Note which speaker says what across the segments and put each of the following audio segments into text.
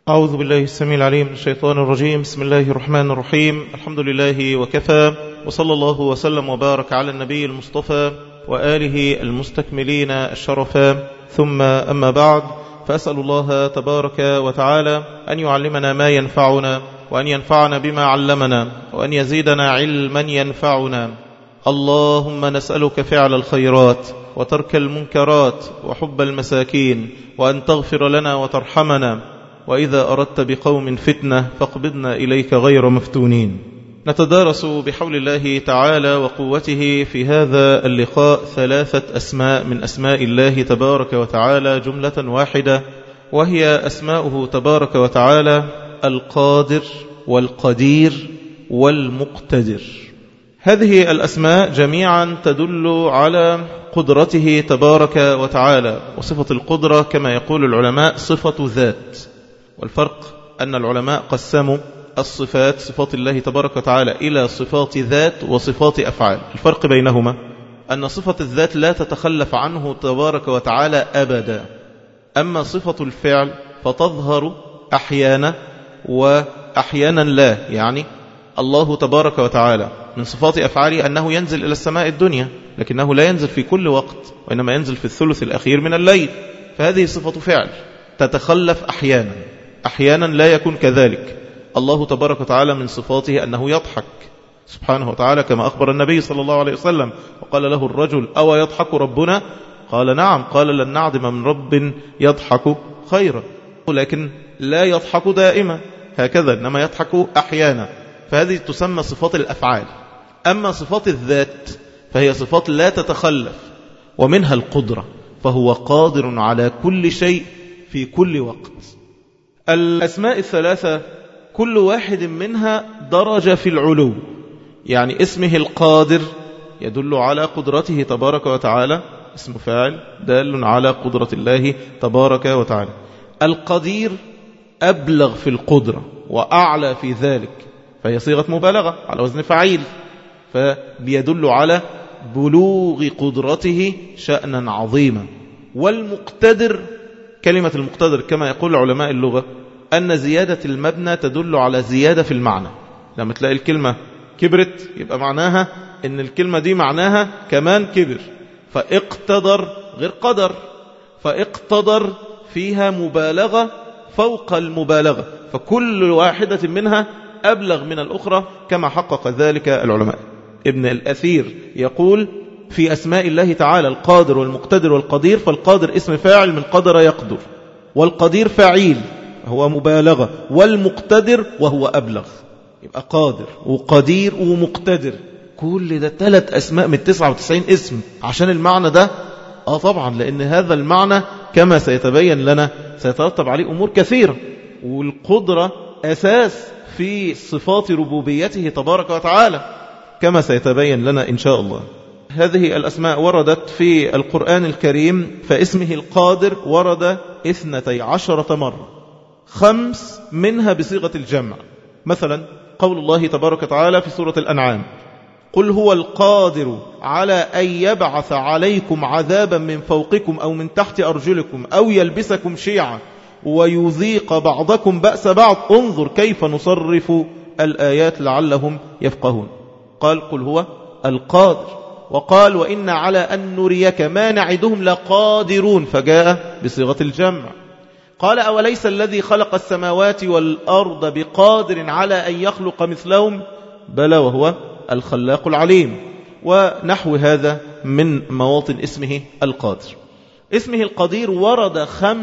Speaker 1: أعوذ بالله السميع العليم من الشيطان الرجيم. بسم الله الرحمن الرحيم. الحمد لله وكفى، وصلى الله وسلم وبارك على النبي المصطفى وآله المستكملين الشرفا، ثم أما بعد، فأسأل الله تبارك وتعالى أن يعلمنا ما ينفعنا، وأن ينفعنا بما علمنا، وأن يزيدنا علما ينفعنا. اللهم نسألك فعل الخيرات وترك المنكرات وحب المساكين، وأن تغفر لنا وترحمنا، وإذا أردت بقوم فتنة فاقبضنا إليك غير مفتونين. نتدارس بحول الله تعالى وقوته في هذا اللقاء 3 أسماء من أسماء الله تبارك وتعالى جملة واحدة، وهي أسماؤه تبارك وتعالى القادر والقدير والمقتدر. هذه الأسماء جميعا تدل على قدرته تبارك وتعالى، وصفة القدرة كما يقول العلماء صفة ذات. والفرق أن العلماء قسموا الصفات، صفات الله تبارك وتعالى، إلى صفات ذات وصفات أفعال. الفرق بينهما أن صفة الذات لا تتخلف عنه تبارك وتعالى أبدا، أما صفة الفعل فتظهر أحيانا وأحيانا لا. يعني الله تبارك وتعالى من صفات أفعاله أنه ينزل إلى السماء الدنيا، لكنه لا ينزل في كل وقت، وإنما ينزل في الثلث الأخير من الليل، فهذه صفة فعل تتخلف أحيانا، أحيانا لا يكون كذلك. الله تبارك وتعالى من صفاته أنه يضحك سبحانه وتعالى، كما أخبر النبي صلى الله عليه وسلم وقال له الرجل: أو يضحك ربنا؟ قال: نعم. قال: لن نعدم من رب يضحك خيرا، لكن لا يضحك دائما هكذا، إنما يضحك أحيانا، فهذه تسمى صفات الأفعال. أما صفات الذات فهي صفات لا تتخلف، ومنها القدرة، فهو قادر على كل شيء في كل وقت. الأسماء 3 كل واحد منها درجة في العلو، يعني اسمه القادر يدل على قدرته تبارك وتعالى، اسم فاعل دال على قدرة الله تبارك وتعالى. القدير أبلغ في القدرة وأعلى في ذلك، فهي صيغة مبالغة على وزن فعيل، فبيدل على بلوغ قدرته شأنا عظيما. والمقتدر، كلمة المقتدر كما يقول علماء اللغة أن زيادة المبنى تدل على زيادة في المعنى. لما تلاقي الكلمة كبرت يبقى معناها أن الكلمة دي معناها كمان كبر، فاقتدر غير قدر، فاقتدر فيها مبالغة فوق المبالغة، فكل واحدة منها أبلغ من الأخرى كما حقق ذلك العلماء. ابن الأثير يقول في أسماء الله تعالى القادر والمقتدر والقدير، فالقادر اسم فاعل من قدر يقدر، والقدير فعيل هو مبالغة، والمقتدر وهو أبلغ، يبقى قادر وقدير ومقتدر، كل ده 3 أسماء من 99 اسم عشان المعنى ده. طبعا، لأن هذا المعنى كما سيتبين لنا سيترتب عليه أمور كثيرة، والقدرة أساس في صفات ربوبيته تبارك وتعالى كما سيتبين لنا إن شاء الله. هذه الأسماء وردت في القرآن الكريم، فاسمه القادر ورد 12 مرة، 5 منها بصيغة الجمع. مثلا قول الله تبارك وتعالى في سورة الأنعام: قل هو القادر على أن يبعث عليكم عذابا من فوقكم أو من تحت أرجلكم أو يلبسكم شيعا ويذيق بعضكم بأس بعض انظر كيف نصرف الآيات لعلهم يفقهون. قال: قل هو القادر. وقال: وإن على أن نريك ما نعدهم لقادرون، فجاء بصيغة الجمع. قال: أوليس الذي خلق السماوات والأرض بقادر على أن يخلق مثلهم؟ بلى وهو الخلاق العليم. ونحو هذا من مواطن اسمه القادر. اسمه القدير ورد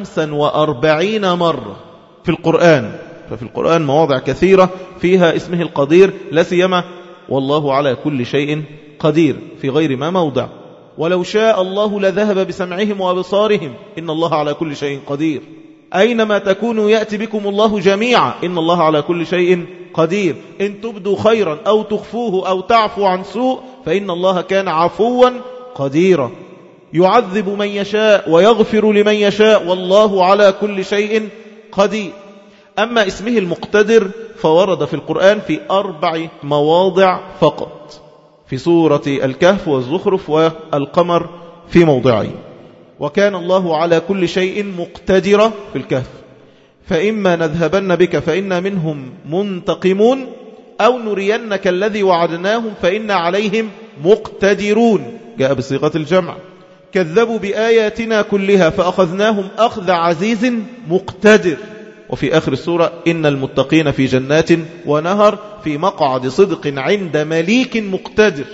Speaker 1: 45 مرة في القرآن، ففي القرآن مواضع كثيرة فيها اسمه القدير، لا سيما والله على كل شيء قدير في غير ما موضع. ولو شاء الله لذهب بسمعهم وأبصارهم إن الله على كل شيء قدير. أينما تكونوا يأتي بكم الله جميعا إن الله على كل شيء قدير. إن تبدوا خيرا أو تخفوه أو تعفو عن سوء فإن الله كان عفوا قديرا. يعذب من يشاء ويغفر لمن يشاء والله على كل شيء قدير. أما اسمه المقتدر فورد في القرآن في 4 مواضع فقط، في سورة الكهف والزخرف والقمر في موضعين. وكان الله على كل شيء مقتدرا في الكهف، فإما نذهبن بك فإنا منهم منتقمون أو نرينك الذي وعدناهم فإنا عليهم مقتدرون. جاء بصيغة الجمع. كذبوا بآياتنا كلها فأخذناهم أخذ عزيز مقتدر. وفي آخر السورة إن المتقين في جنات ونهر في مقعد صدق عند مليك مقتدر.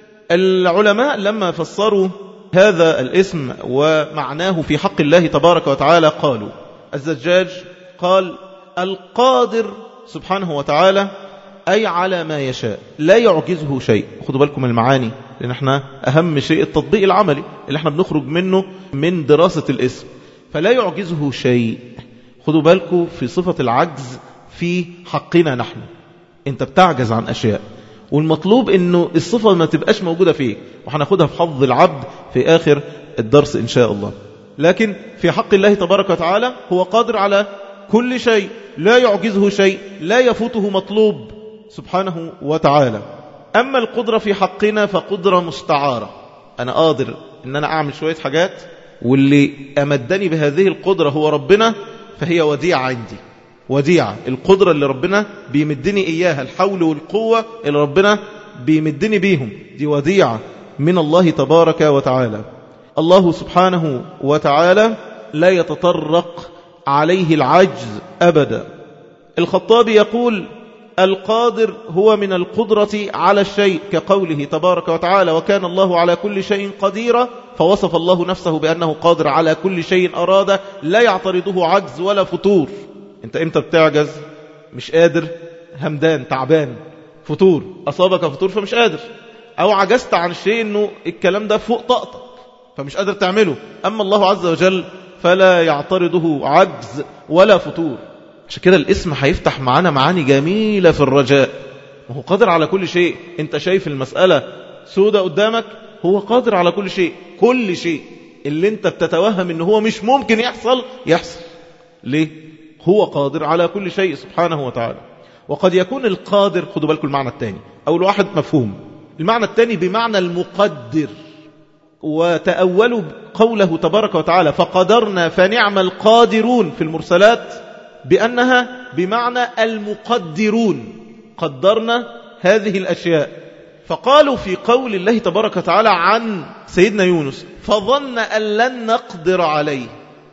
Speaker 1: العلماء لما فسروا هذا الاسم ومعناه في حق الله تبارك وتعالى قالوا: الزجاج قال: القادر سبحانه وتعالى أي على ما يشاء لا يعجزه شيء. خدوا بالكم المعاني، لأن احنا أهم شيء التطبيق العملي اللي احنا بنخرج منه من دراسة الاسم. فلا يعجزه شيء. خدوا بالكم في صفة العجز في حقنا نحن. انت بتعجز عن أشياء، والمطلوب انه الصفة ما تبقاش موجودة فيك، وهناخدها في حظ العبد في آخر الدرس إن شاء الله. لكن في حق الله تبارك وتعالى هو قادر على كل شيء، لا يعجزه شيء، لا يفوته مطلوب سبحانه وتعالى. أما القدرة في حقنا فقدرة مستعارة. أنا قادر أن أنا أعمل شوية حاجات، واللي أمدني بهذه القدرة هو ربنا، فهي وديعة عندي. وديعة القدرة اللي ربنا بيمدني إياها، الحول والقوة اللي ربنا بيمدني بيهم، دي وديعة من الله تبارك وتعالى. الله سبحانه وتعالى لا يتطرق عليه العجز أبدا. الخطابي يقول: القادر هو من القدرة على الشيء، كقوله تبارك وتعالى: وكان الله على كل شيء قديرا، فوصف الله نفسه بأنه قادر على كل شيء أراد، لا يعترضه عجز ولا فتور. انت امتى بتعجز؟ مش قادر، همدان، تعبان، فتور، أصابك فتور فمش قادر، أو عجزت عن الشيء انه الكلام ده فوق طاقتك فمش قادر تعمله. أما الله عز وجل فلا يعترضه عجز ولا فتور. عشان كده الاسم هيفتح معانا معاني جميلة في الرجاء. وهو قادر على كل شيء. انت شايف المسألة سودة قدامك، هو قادر على كل شيء. كل شيء اللي انت بتتوهم انه هو مش ممكن يحصل. ليه؟ هو قادر على كل شيء سبحانه وتعالى. وقد يكون القادر، خدوا بالكم المعنى الثاني، أول واحد مفهوم، المعنى الثاني بمعنى المقدر. وتأولوا قوله تبارك وتعالى: فقدرنا فنعم القادرون في المرسلات، بأنها بمعنى المقدرون، قدرنا هذه الأشياء. فقالوا في قول الله تبارك وتعالى عن سيدنا يونس: فظن أن لن نقدر عليه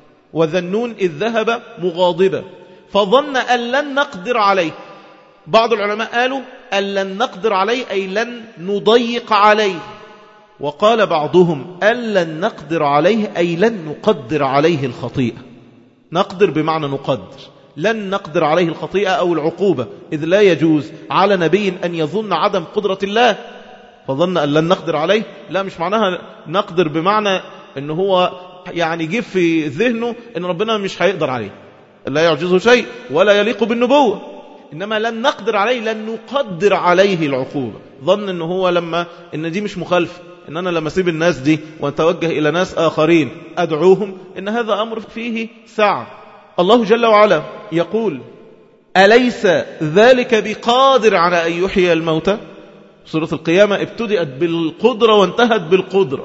Speaker 1: وذنون إذ ذهب مغاضبا. فظن أن لن نقدر عليه. بعض العلماء قالوا أن لن نقدر عليه أي لن نضيق عليه، وقال بعضهم أن لن نقدر عليه أي لن نقدر عليه الخطيئة. نقدر بمعنى نقدر، لن نقدر عليه الخطيئة أو العقوبة، إذ لا يجوز على نبي أن يظن عدم قدرة الله. فظن أن لن نقدر عليه، لا مش معناها نقدر بمعنى أنه هو يعني جيب في ذهنه أن ربنا مش هيقدر عليه، لا يعجزه شيء ولا يليق بالنبوة. إنما لن نقدر عليه، لن نقدر عليه العقوبة. ظن أنه هو إن دي مش مخالفة، إن أنا لما أسيب الناس دي وأتوجه إلى ناس آخرين أدعوهم، إن هذا أمر فيه سعة. الله جل وعلا يقول: أليس ذلك بقادر على أن يحيي الموتى؟ سورة القيامة ابتدأت بالقدرة وانتهت بالقدرة.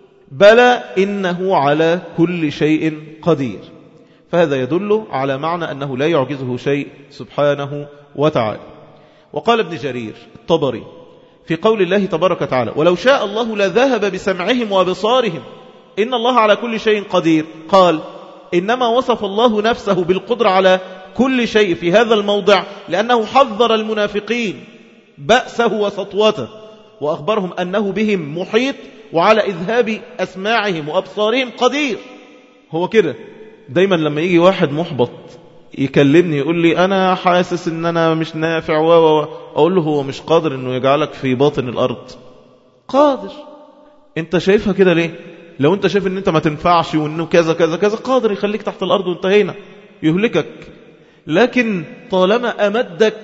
Speaker 1: بلى إنه على كل شيء قدير. فهذا يدل على معنى أنه لا يعجزه شيء سبحانه وتعالى. وقال ابن جرير الطبري في قول الله تبارك وتعالى: ولو شاء الله لذهب بسمعهم وبصارهم إن الله على كل شيء قدير، قال: إنما وصف الله نفسه بالقدرة على كل شيء في هذا الموضع لأنه حذر المنافقين بأسه وسطوته، وأخبرهم أنه بهم محيط وعلى إذهاب أسماعهم وأبصارهم قدير. هو كده دايما لما يجي واحد محبط يكلمني يقول لي أنا حاسس أن أنا مش نافع أقول له هو مش قادر أنه يجعلك في باطن الأرض؟ قادر. أنت شايفها كده ليه؟ لو أنت شايف أن أنت ما تنفعش وأنه كذا كذا كذا، قادر يخليك تحت الأرض وانتهينا، يهلكك. لكن طالما أمدك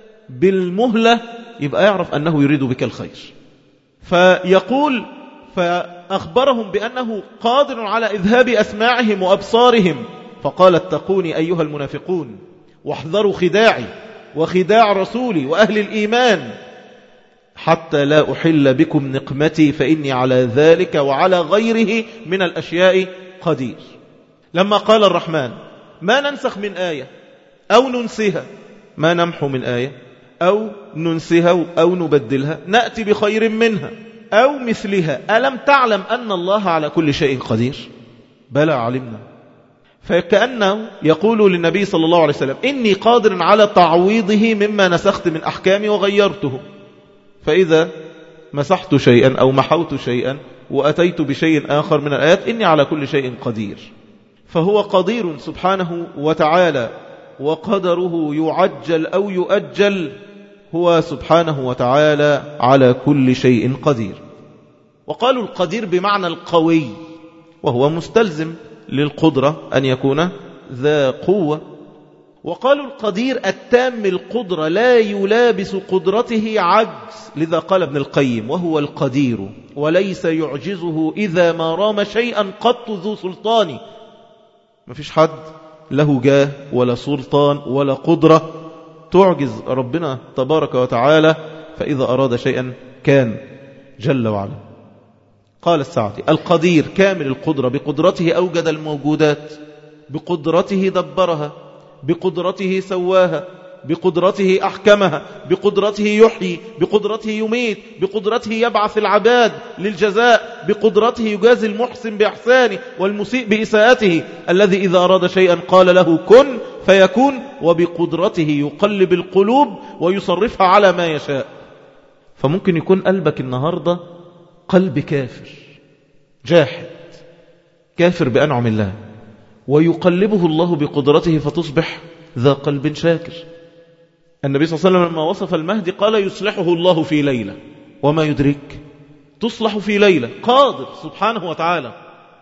Speaker 1: بالمهلة يبقى يعرف أنه يريد بك الخير. فيقول: فأخبرهم بأنه قادر على إذهاب أسماعهم وأبصارهم، فقال: اتقوني أيها المنافقون واحذروا خداعي وخداع رسولي وأهل الإيمان حتى لا أحل بكم نقمتي فإني على ذلك وعلى غيره من الأشياء قدير. لما قال الرحمن: ما ننسخ من آية أو ننسها، ما نمحو من آية أو ننسها أو نبدلها نأتي بخير منها أو مثلها. ألم تعلم أن الله على كل شيء قدير؟ بلى علمنا. فكأنه يقول للنبي صلى الله عليه وسلم إني قادر على تعويضه مما نسخت من أحكامي وغيرته. فإذا مسحت شيئا أو محوت شيئا وأتيت بشيء آخر من الآيات إني على كل شيء قدير. فهو قدير سبحانه وتعالى، وقدره يعجل أو يؤجل، هو سبحانه وتعالى على كل شيء قدير. وقالوا القدير بمعنى القوي، وهو مستلزم للقدرة أن يكون ذا قوة. وقالوا القدير التام القدرة لا يلابس قدرته عجز، لذا قال ابن القيم وهو القدير وليس يعجزه إذا ما رام شيئا قط ذو سلطان. ما فيش حد له جاه ولا سلطان ولا قدرة تعجز ربنا تبارك وتعالى، فإذا أراد شيئا كان جل وعلا. قال السعدي القدير كامل القدرة، بقدرته أوجد الموجودات، بقدرته دبرها، بقدرته سواها، بقدرته أحكمها، بقدرته يحيي، بقدرته يميت، بقدرته يبعث العباد للجزاء، بقدرته يجازي المحسن بإحسانه والمسيء بإساءته، الذي إذا أراد شيئا قال له كن فيكون، وبقدرته يقلب القلوب ويصرفها على ما يشاء. فممكن يكون قلبك النهاردة قلب كافر جاحد كافر بأنعم الله، ويقلبه الله بقدرته فتصبح ذا قلب شاكر. النبي صلى الله عليه وسلم لما وصف المهدي قال يصلحه الله في ليلة، وما يدرك تصلح في ليلة، قادر سبحانه وتعالى.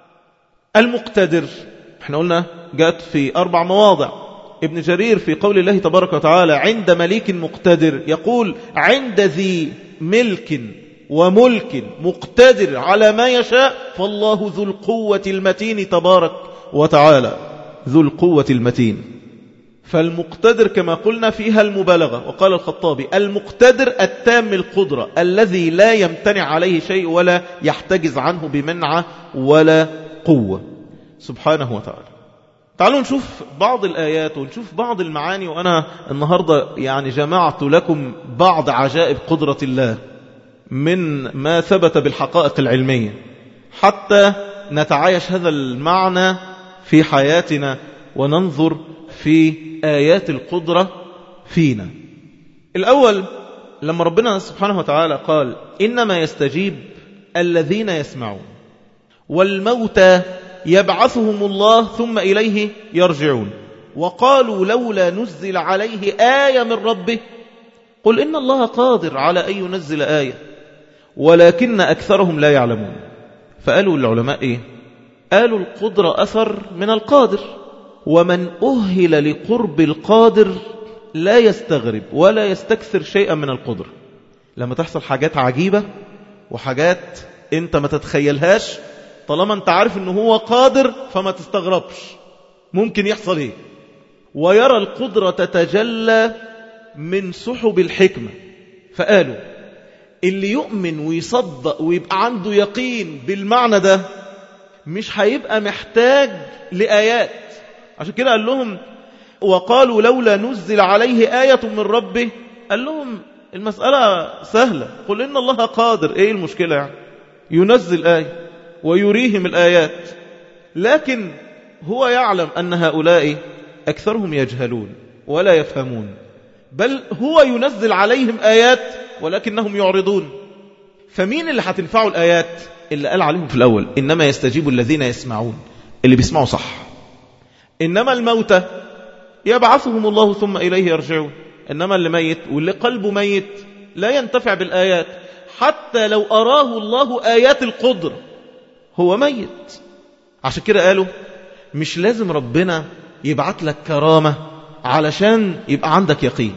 Speaker 1: المقتدر احنا قلنا جاءت في 4 مواضع. ابن جرير في قول الله تبارك وتعالى عند مليك مقتدر يقول عند ذي ملك وملك مقتدر على ما يشاء فالله ذو القوة المتين تبارك وتعالى، ذو القوة المتين. فالمقتدر كما قلنا فيها المبالغة. وقال الخطابي المقتدر التام القدرة الذي لا يمتنع عليه شيء ولا يحتجز عنه بمنعة ولا قوة سبحانه وتعالى. تعالوا نشوف بعض الآيات ونشوف بعض المعاني. وأنا النهاردة يعني جمعت لكم بعض عجائب قدرة الله من ما ثبت بالحقائق العلمية حتى نتعايش هذا المعنى في حياتنا وننظر في آيات القدرة فينا. الأول لما ربنا سبحانه وتعالى قال إنما يستجيب الذين يسمعون والموتى يبعثهم الله ثم إليه يرجعون وقالوا لولا نزل عليه آية من ربه قل إن الله قادر على أن ينزل آية ولكن أكثرهم لا يعلمون. فقالوا العلماء إيه؟ قالوا القدرة أثر من القادر، ومن أهل لقرب القادر لا يستغرب ولا يستكثر شيئا من القدرة. لما تحصل حاجات عجيبة وحاجات انت ما تتخيلهاش، طالما انت عارف انه هو قادر فما تستغربش ممكن يحصل ايه. ويرى القدرة تتجلى من سحب الحكمة. فقالوا اللي يؤمن ويصدق ويبقى عنده يقين بالمعنى ده مش هيبقى محتاج لآيات. عشان كده قال لهم وقالوا لولا نزل عليه آية من ربه، قال لهم المسألة سهلة، قل إن الله قادر، إيه المشكلة يعني؟ ينزل آية ويريهم الآيات، لكن هو يعلم أن هؤلاء أكثرهم يجهلون ولا يفهمون، بل هو ينزل عليهم آيات ولكنهم يعرضون. فمين اللي هتنفعوا الآيات؟ اللي قال عليهم في الأول إنما يستجيب الذين يسمعون، اللي بيسمعوا صح. إنما الموتى يبعثهم الله ثم إليه يرجعون. إنما اللي ميت واللي قلبه ميت لا ينتفع بالآيات حتى لو أراه الله آيات القدر، هو ميت. عشان كده قالوا مش لازم ربنا يبعت لك كرامة علشان يبقى عندك يقين.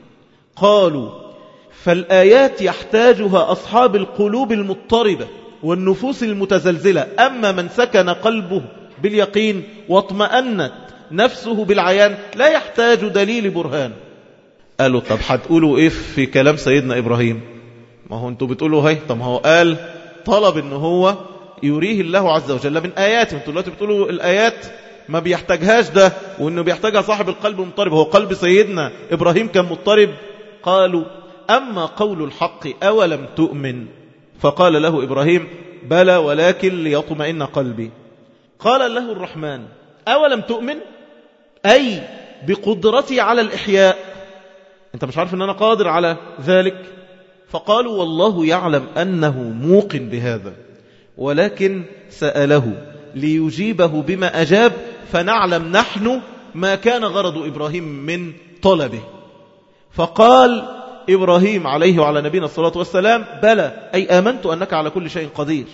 Speaker 1: قالوا فالآيات يحتاجها أصحاب القلوب المضطربة والنفوس المتزلزلة، أما من سكن قلبه باليقين واطمأنت نفسه بالعيان لا يحتاج دليل برهان. قالوا طب هتقولوا إيه في كلام سيدنا إبراهيم؟ ما هو أنتوا بتقولوا هاي، طب هو قال طلب إنه هو يريه الله عز وجل من آياته، أنتوا دلوقتي بتقولوا الآيات ما بيحتاجهاش ده، وإنه بيحتاجها صاحب القلب المضطرب. هو قلب سيدنا إبراهيم كان مضطرب. قالوا أما قول الحق أولم تؤمن؟ فقال له إبراهيم بلى ولكن ليطمئن قلبي. قال له الرحمن أولم تؤمن؟ أي بقدرتي على الإحياء، أنت مش عارف أن أنا قادر على ذلك؟ فقالوا والله يعلم أنه موقن بهذا، ولكن سأله ليجيبه بما أجاب، فنعلم نحن ما كان غرض إبراهيم من طلبه. فقال إبراهيم عليه وعلى نبينا الصلاة والسلام بلى، أي آمنت أنك على كل شيء قدير،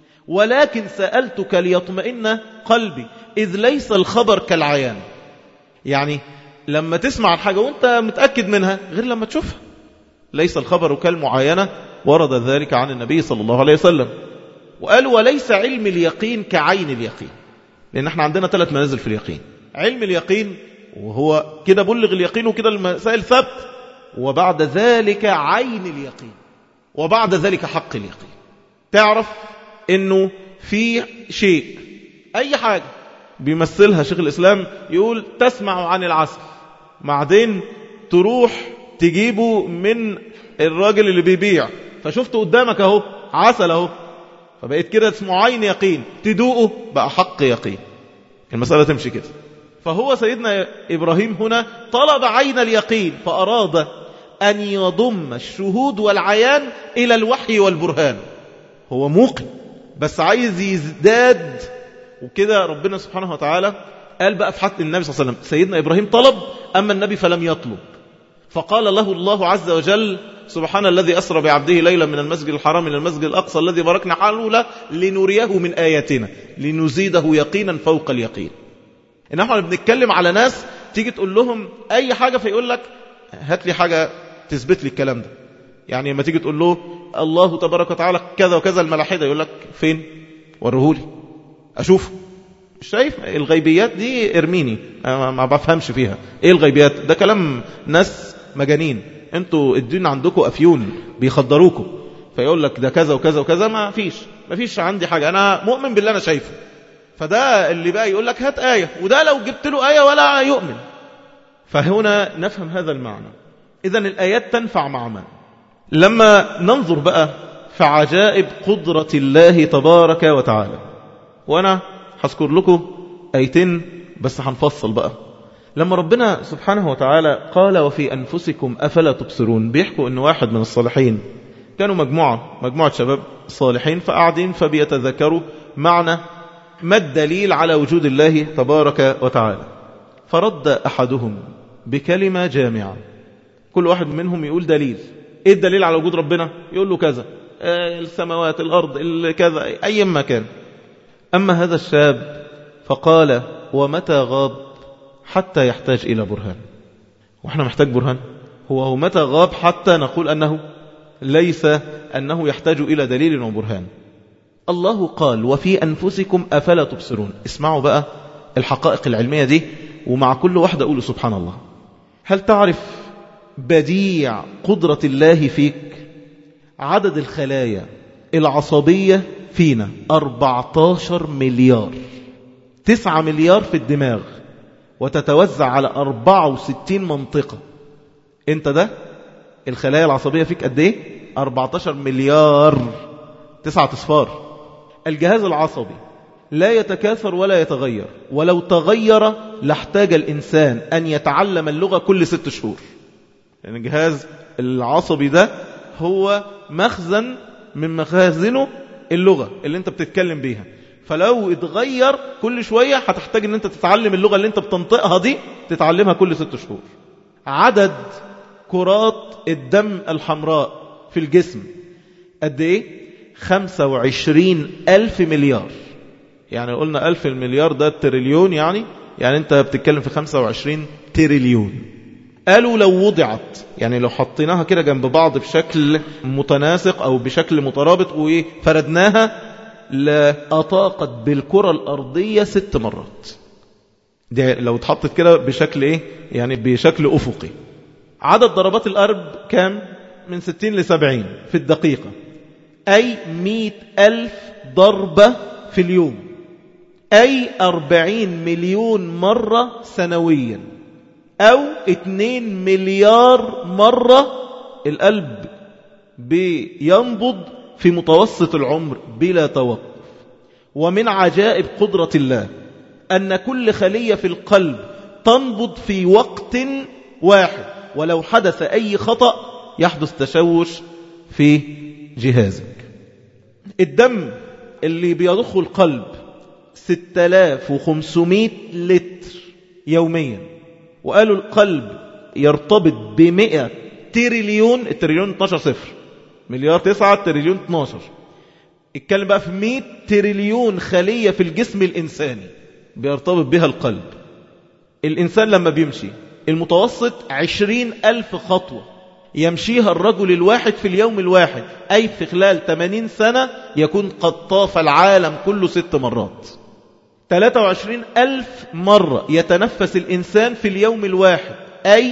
Speaker 1: ولكن سألتك ليطمئن قلبي، إذ ليس الخبر كالعيان. يعني لما تسمع الحاجة وانت متأكد منها غير لما تشوفها. ليس الخبر كالمعاينة، ورد ذلك عن النبي صلى الله عليه وسلم. وقال وليس علم اليقين كعين اليقين، لأن احنا عندنا 3 منازل في اليقين. علم اليقين وهو كده بلغ اليقين وكده المسائل ثبت، وبعد ذلك عين اليقين، وبعد ذلك حق اليقين. تعرف انه في شيء، اي حاجة بيمثلها شيخ الإسلام يقول تسمع عن العسل، بعدين تروح تجيبه من الراجل اللي بيبيع، فشفته قدامك اهو عسل اهو، فبقيت كده اسمه عين يقين، تدوقه بقى حق يقين. المسألة تمشي كده. فهو سيدنا إبراهيم هنا طلب عين اليقين، فأراد أن يضم الشهود والعيان إلى الوحي والبرهان. هو موقن بس عايز يزداد، وكده ربنا سبحانه وتعالى قال بقى في حق النبي صلى الله عليه وسلم سيدنا إبراهيم طلب، أما النبي فلم يطلب. فقال له الله عز وجل سبحان الذي أسرى بعبده ليلا من المسجد الحرام إلى المسجد الأقصى الذي باركنا حوله لنريه من آياتنا لنزيده يقينا فوق اليقين. إن احنا بنتكلم على ناس تيجي تقول لهم أي حاجة فيقول لك هات لي حاجة تثبت لي الكلام ده. يعني لما تيجي تقول له الله تبارك وتعالى كذا وكذا الملاحدة، يقول لك فين؟ ورهولي أشوفه. مش شايف الغيبيات دي ارميني، ما بفهمش فيها. ايه الغيبيات ده؟ كلام ناس مجانين. انتوا الدين عندكم أفيون بيخدروكم، فيقول لك ده كذا وكذا وكذا. ما فيش عندي حاجة، أنا مؤمن بالله أنا شايفه. فده اللي بقى يقول لك هات آية، وده لو جبت له آية ولا يؤمن. فهنا نفهم هذا المعنى. إذن الآيات تنفع مع من؟ لما ننظر بقى في عجائب قدرة الله تبارك وتعالى، وأنا هذكر لكم آيتين بس هنفصل بقى. لما ربنا سبحانه وتعالى قال وفي أنفسكم أفلا تبصرون، بيحكوا أن واحد من الصالحين كانوا مجموعة شباب صالحين، فقاعدين فبيتذكروا معنى ما الدليل على وجود الله تبارك وتعالى. فرد أحدهم بكلمة جامعة، كل واحد منهم يقول دليل. إيه الدليل على وجود ربنا؟ يقول له كذا، السماوات الأرض كذا، أي مكان. أما هذا الشاب فقال ومتى غاب حتى يحتاج إلى برهان؟ وإحنا محتاج برهان؟ هو متى غاب حتى نقول أنه ليس أنه يحتاج إلى دليل وبرهان؟ الله قال وفي أنفسكم أفلا تبصرون. اسمعوا بقى الحقائق العلمية دي، ومع كل واحدة أقول سبحان الله. هل تعرف بديع قدرة الله فيك؟ عدد الخلايا العصبية فينا 14 مليار، 9 مليار في الدماغ، وتتوزع على 64 منطقة. انت ده الخلايا العصبية فيك قد ايه؟ 14 مليار، 9 أصفار. الجهاز العصبي لا يتكاثر ولا يتغير، ولو تغير لاحتاج الإنسان أن يتعلم اللغة كل 6 شهور. يعني الجهاز العصبي ده هو مخزن من مخازنه اللغة اللي انت بتتكلم بيها، فلو اتغير كل شوية هتحتاج ان انت تتعلم اللغة اللي انت بتنطقها دي، تتعلمها كل 6 شهور. عدد كرات الدم الحمراء في الجسم قد ايه؟ 25,000 مليار. يعني قلنا 1000 المليار ده تريليون، يعني انت بتتكلم في 25 تريليون. قالوا لو وضعت، يعني لو حطيناها كده جنب بعض بشكل متناسق أو بشكل مترابط وفردناها، لأطاقت بالكرة الأرضية 6 مرات. دي لو اتحطت كده بشكل إيه؟ يعني بشكل أفقي. عدد ضربات القلب كام؟ من 60 ل 70 في الدقيقة، أي 100,000 ضربة في اليوم. أي 40 مليون مرة سنويا، أو 2 مليار مرة القلب بينبض في متوسط العمر بلا توقف. ومن عجائب قدرة الله أن كل خلية في القلب تنبض في وقت واحد، ولو حدث أي خطأ يحدث تشوش في جهازك. الدم اللي بيضخه القلب 6500 لتر يوميا، وقالوا القلب يرتبط ب100 تريليون، التريليون 12 صفر، مليار 9 تريليون 12، اتكلم بقى في 100 تريليون خلية في الجسم الإنساني بيرتبط بها القلب. الإنسان لما بيمشي المتوسط 20,000 خطوة يمشيها الرجل الواحد في اليوم الواحد، أي في خلال 80 سنة يكون قد طاف العالم كله 6 مرات. 23,000 مرة يتنفس الإنسان في اليوم الواحد، أي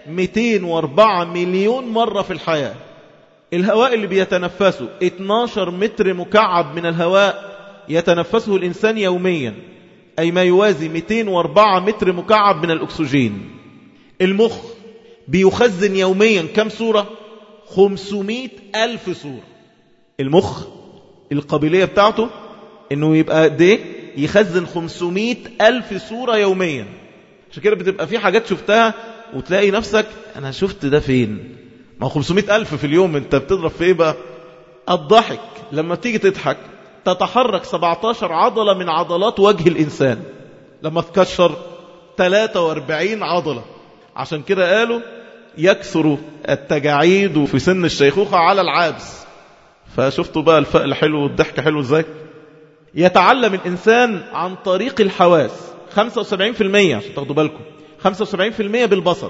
Speaker 1: 204 مليون مرة في الحياة. الهواء اللي بيتنفسه 12 متر مكعب من الهواء يتنفسه الإنسان يوميا، أي ما يوازي 204 متر مكعب من الأكسجين. المخ بيخزن يوميا كم صورة؟ 500,000 صورة. المخ القابلية بتاعته انه يبقى ده يخزن 500,000 صورة يوميا. عشان كده بتبقى في حاجات شفتها وتلاقي نفسك انا شفت ده فين؟ ما هو 500,000 في اليوم، انت بتضرب في ايه بقى؟ الضحك، لما تيجي تضحك تتحرك 17 عضلة من عضلات وجه الإنسان، لما تكشر 43 عضلة. عشان كده قالوا يكثر التجاعيد في سن الشيخوخة على العابس. فشفتوا بقى الفقل حلو والضحك حلو ازاي؟ يتعلم الإنسان عن طريق الحواس 75%، عشان تاخدوا بالكم، 75% بالبصر،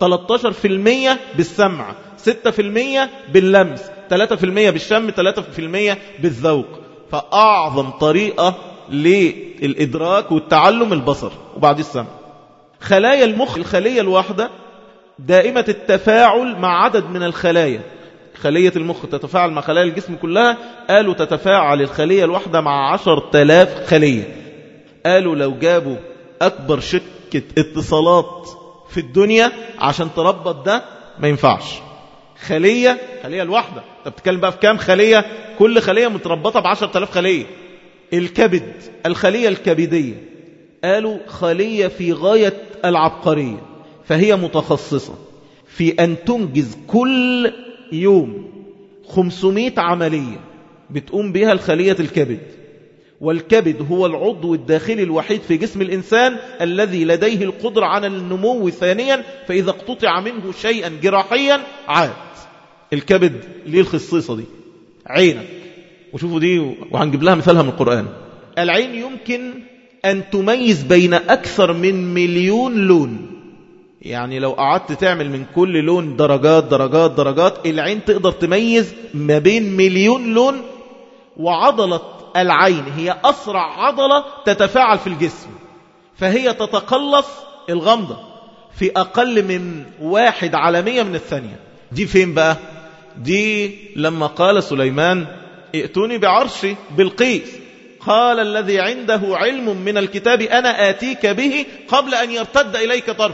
Speaker 1: 13% بالسمع، 6% باللمس، 3% بالشم، 3% بالذوق. فأعظم طريقة للإدراك والتعلم البصر وبعد السمع. خلايا المخ، الخلية الواحدة دائمة التفاعل مع عدد من الخلايا. خلية المخ تتفاعل مع خلايا الجسم كلها، قالوا تتفاعل الخلية الواحدة مع 10,000 خلية. قالوا لو جابوا أكبر شركة اتصالات في الدنيا عشان تربط ده ما ينفعش. خلية الواحدة، انت بتتكلم بقى في كام خلية؟ كل خلية متربطة ب10,000 خلية. الكبد، الخلية الكبدية، قالوا خلية في غاية العبقرية، فهي متخصصة في أن تنجز كل يوم 500 عملية بتقوم بها الخلية الكبد. والكبد هو العضو الداخلي الوحيد في جسم الإنسان الذي لديه القدرة على النمو ثانيا، فإذا اقتطع منه شيئا جراحيا عاد. الكبد ليه الخصيصة دي؟ عينك، وشوفوا دي وهنجيب لها مثالها من القرآن. العين يمكن أن تميز بين أكثر من 1,000,000 لون. يعني لو قعدت تعمل من كل لون درجات درجات درجات، العين تقدر تميز ما بين 1,000,000 لون. وعضلة العين هي أسرع عضلة تتفاعل في الجسم، فهي تتقلص الغمضة في أقل من 1/100 من الثانية. دي فين بقى؟ دي لما قال سليمان ائتوني بعرش بلقيس، قال الذي عنده علم من الكتاب أنا آتيك به قبل أن يرتد إليك طرف.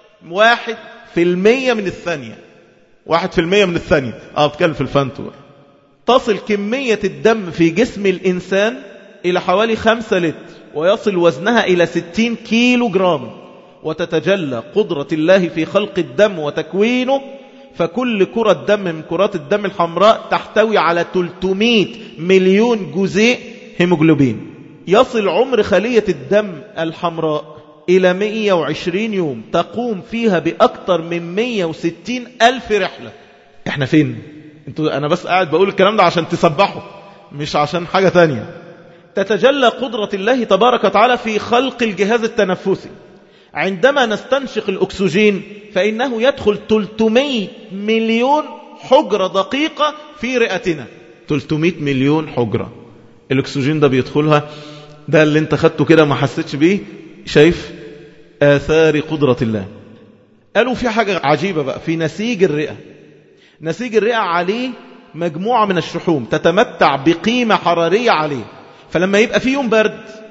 Speaker 1: 1% من الثانية، 1% من الثانية. بتكلم في الفانتو. تصل كمية الدم في جسم الإنسان إلى حوالي 5 لتر، ويصل وزنها إلى 60 كيلو جرام. وتتجلى قدرة الله في خلق الدم وتكوينه، فكل كرة دم من كرات الدم الحمراء تحتوي على 300 مليون جزيء هيموجلوبين. يصل عمر خلية الدم الحمراء إلى 120 يوم، تقوم فيها بأكثر من 160,000 رحلة. احنا فين؟ أنا بس قاعد بقول الكلام ده عشان تسبحوا، مش عشان حاجة تانية. تتجلى قدرة الله تبارك وتعالى في خلق الجهاز التنفسي. عندما نستنشق الأكسجين فإنه يدخل 300 مليون حجرة دقيقة في رئتنا. 300 مليون حجرة الأكسجين ده بيدخلها. ده اللي انت خدته كده ما حسيتش بيه. شايف آثار قدرة الله. قالوا في حاجة عجيبة بقى في نسيج الرئة. نسيج الرئة عليه مجموعة من الشحوم تتمتع بقيمة حرارية عليه، فلما يبقى في يوم برد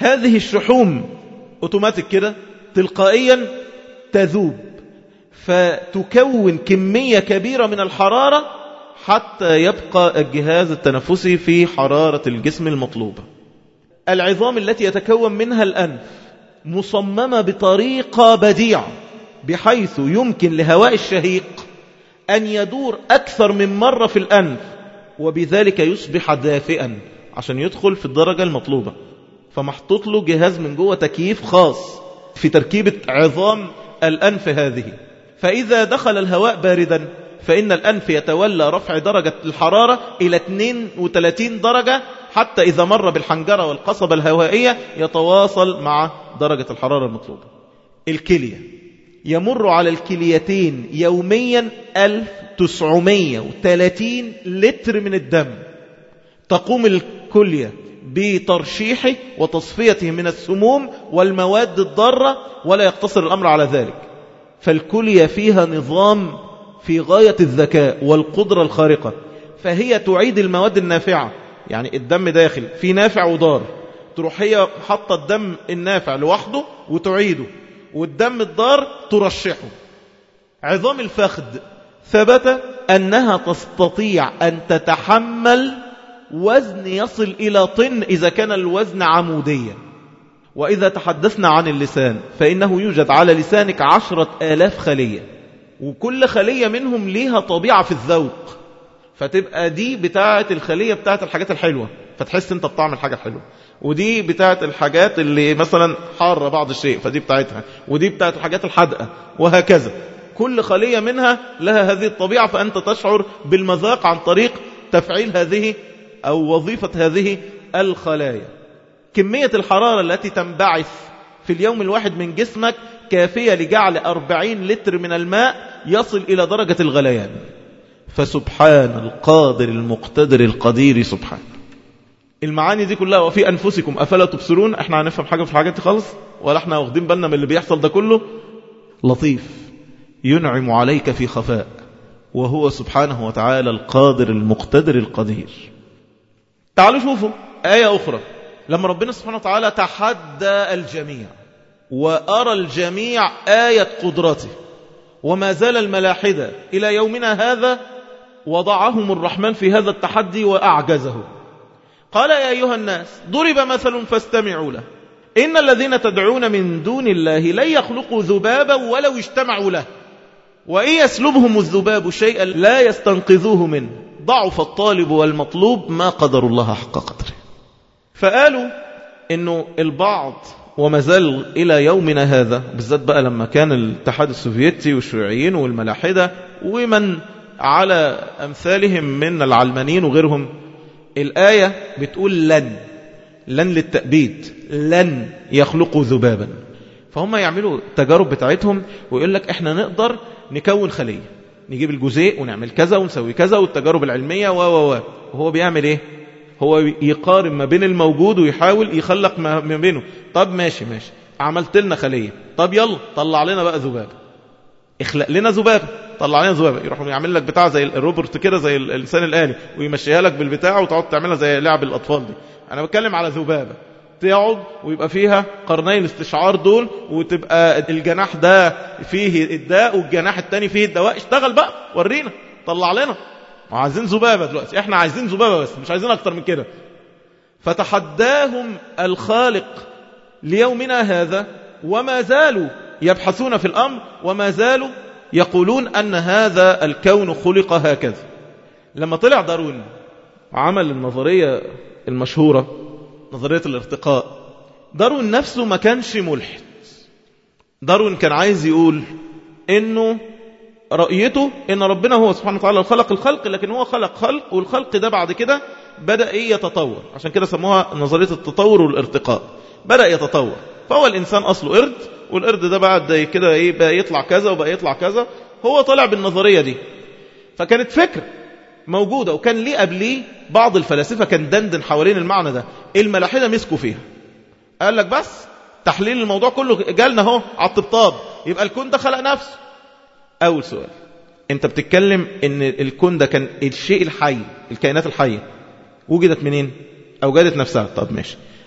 Speaker 1: هذه الشحوم اوتوماتيك كده تلقائيا تذوب فتكون كمية كبيرة من الحرارة حتى يبقى الجهاز التنفسي في حرارة الجسم المطلوبة. العظام التي يتكون منها الأنف مصممة بطريقة بديعة بحيث يمكن لهواء الشهيق أن يدور أكثر من مرة في الأنف، وبذلك يصبح دافئا عشان يدخل في الدرجة المطلوبة. فمحطوط له جهاز من جوه تكييف خاص في تركيبة عظام الأنف هذه، فإذا دخل الهواء باردا فإن الأنف يتولى رفع درجة الحرارة إلى 32 درجة، حتى إذا مر بالحنجرة والقصبة الهوائية يتواصل مع درجة الحرارة المطلوبة. الكلية يمر على الكليتين يوميا 1930 لتر من الدم، تقوم الكلية بترشيحه وتصفيته من السموم والمواد الضارة، ولا يقتصر الأمر على ذلك. فالكلية فيها نظام في غاية الذكاء والقدرة الخارقة، فهي تعيد المواد النافعة. يعني الدم داخل في نافع وضار، تروح هي حط الدم النافع لوحده وتعيده، والدم الضار ترشحه. عظام الفخذ ثبت أنها تستطيع أن تتحمل وزن يصل إلى طن إذا كان الوزن عموديا. وإذا تحدثنا عن اللسان فإنه يوجد على لسانك 10,000 خلية، وكل خلية منهم ليها طبيعة في الذوق، فتبقى دي بتاعة الخلية بتاعة الحاجات الحلوة فتحس انت بطعم الحاجة الحلوة، ودي بتاعة الحاجات اللي مثلا حارة بعض الشيء فدي بتاعتها، ودي بتاعة الحاجات الحادقة، وهكذا. كل خلية منها لها هذه الطبيعة، فأنت تشعر بالمذاق عن طريق تفعيل هذه أو وظيفة هذه الخلايا. كمية الحرارة التي تنبعث في اليوم الواحد من جسمك كافية لجعل 40 لتر من الماء يصل إلى درجة الغليان. فسبحان القادر المقتدر القدير سبحانه. المعاني دي كلها وفي أنفسكم أفلا تبصرون، احنا هنفهم حاجة في الحاجات دي خالص ولا احنا واخدين بالنا من اللي بيحصل ده كله؟ لطيف ينعم عليك في خفاء، وهو سبحانه وتعالى القادر المقتدر القدير. تعالوا شوفوا آية أخرى لما ربنا سبحانه وتعالى تحدى الجميع وأرى الجميع آية قدرته، وما زال الملاحدة إلى يومنا هذا وضعهم الرحمن في هذا التحدي وأعجزه. قال يا أيها الناس ضرب مثل فاستمعوا له، إن الذين تدعون من دون الله لن يخلقوا ذبابا ولو اجتمعوا له، وإن يسلبهم الذباب شيئا لا يستنقذوه منه، ضعف الطالب والمطلوب ما قدر الله حق قدره. فقالوا إنه البعض وما زال إلى يومنا هذا، بالذات بقى لما كان الاتحاد السوفيتي والشيوعيين والملاحدة ومن على أمثالهم من العلمانيين وغيرهم، الآية بتقول لن للتأبيد، لن يخلقوا ذبابا. فهم يعملوا التجارب بتاعتهم ويقول لك احنا نقدر نكون خلية، نجيب الجزيء ونعمل كذا ونسوي كذا، والتجارب العلمية وهو بيعمل ايه؟ هو يقارن ما بين الموجود ويحاول يخلق ما بينه. طب ماشي عملت لنا خلية، طب يلا طلع لنا بقى ذبابة، اخلق لنا ذبابة، طلع لنا ذبابة. يروحوا يعمل لك بتاع زي الروبوت كده، زي الإنسان الآلي، ويمشيها لك بالبتاع وتقعد تعملها زي لعب الأطفال دي. أنا بتكلم على ذبابة تقعد ويبقى فيها قرني الاستشعار دول، وتبقى الجناح ده فيه الداء والجناح التاني فيه الدواء. اشتغل بقى ورينا، طلع لنا. عايزين ذبابة دلوقتي، احنا عايزين ذبابة بس مش عايزين أكتر من كده. فتحداهم الخالق ليومنا هذا، وما زالوا يبحثون في الأمر، وما زالوا يقولون أن هذا الكون خلق هكذا. لما طلع داروين عمل النظرية المشهورة، نظرية الارتقاء، داروين نفسه ما كانش ملحد. داروين كان عايز يقول إنه رأيته إن ربنا هو سبحانه وتعالى خلق الخلق، لكن هو خلق خلق، والخلق ده بعد كده بدأ يتطور، عشان كده سموها نظرية التطور والارتقاء. بدأ يتطور، فهو الإنسان أصله قرد، والقرد ده بعد كده بقى يطلع كذا وبقى يطلع كذا. هو طلع بالنظرية دي، فكانت فكرة موجودة، وكان ليه قبليه بعض الفلاسفة كان دندن حوالين المعنى ده. الملاحدة مسكوا فيها، قال لك بس تحليل الموضوع كله جالنا اهو على الطبطاب، يبقى الكون ده خلق نفسه. أول سؤال، انت بتتكلم ان الكون ده كان الشيء الحي، الكائنات الحية وجدت منين؟ أوجدت نفسها. طب ماشي،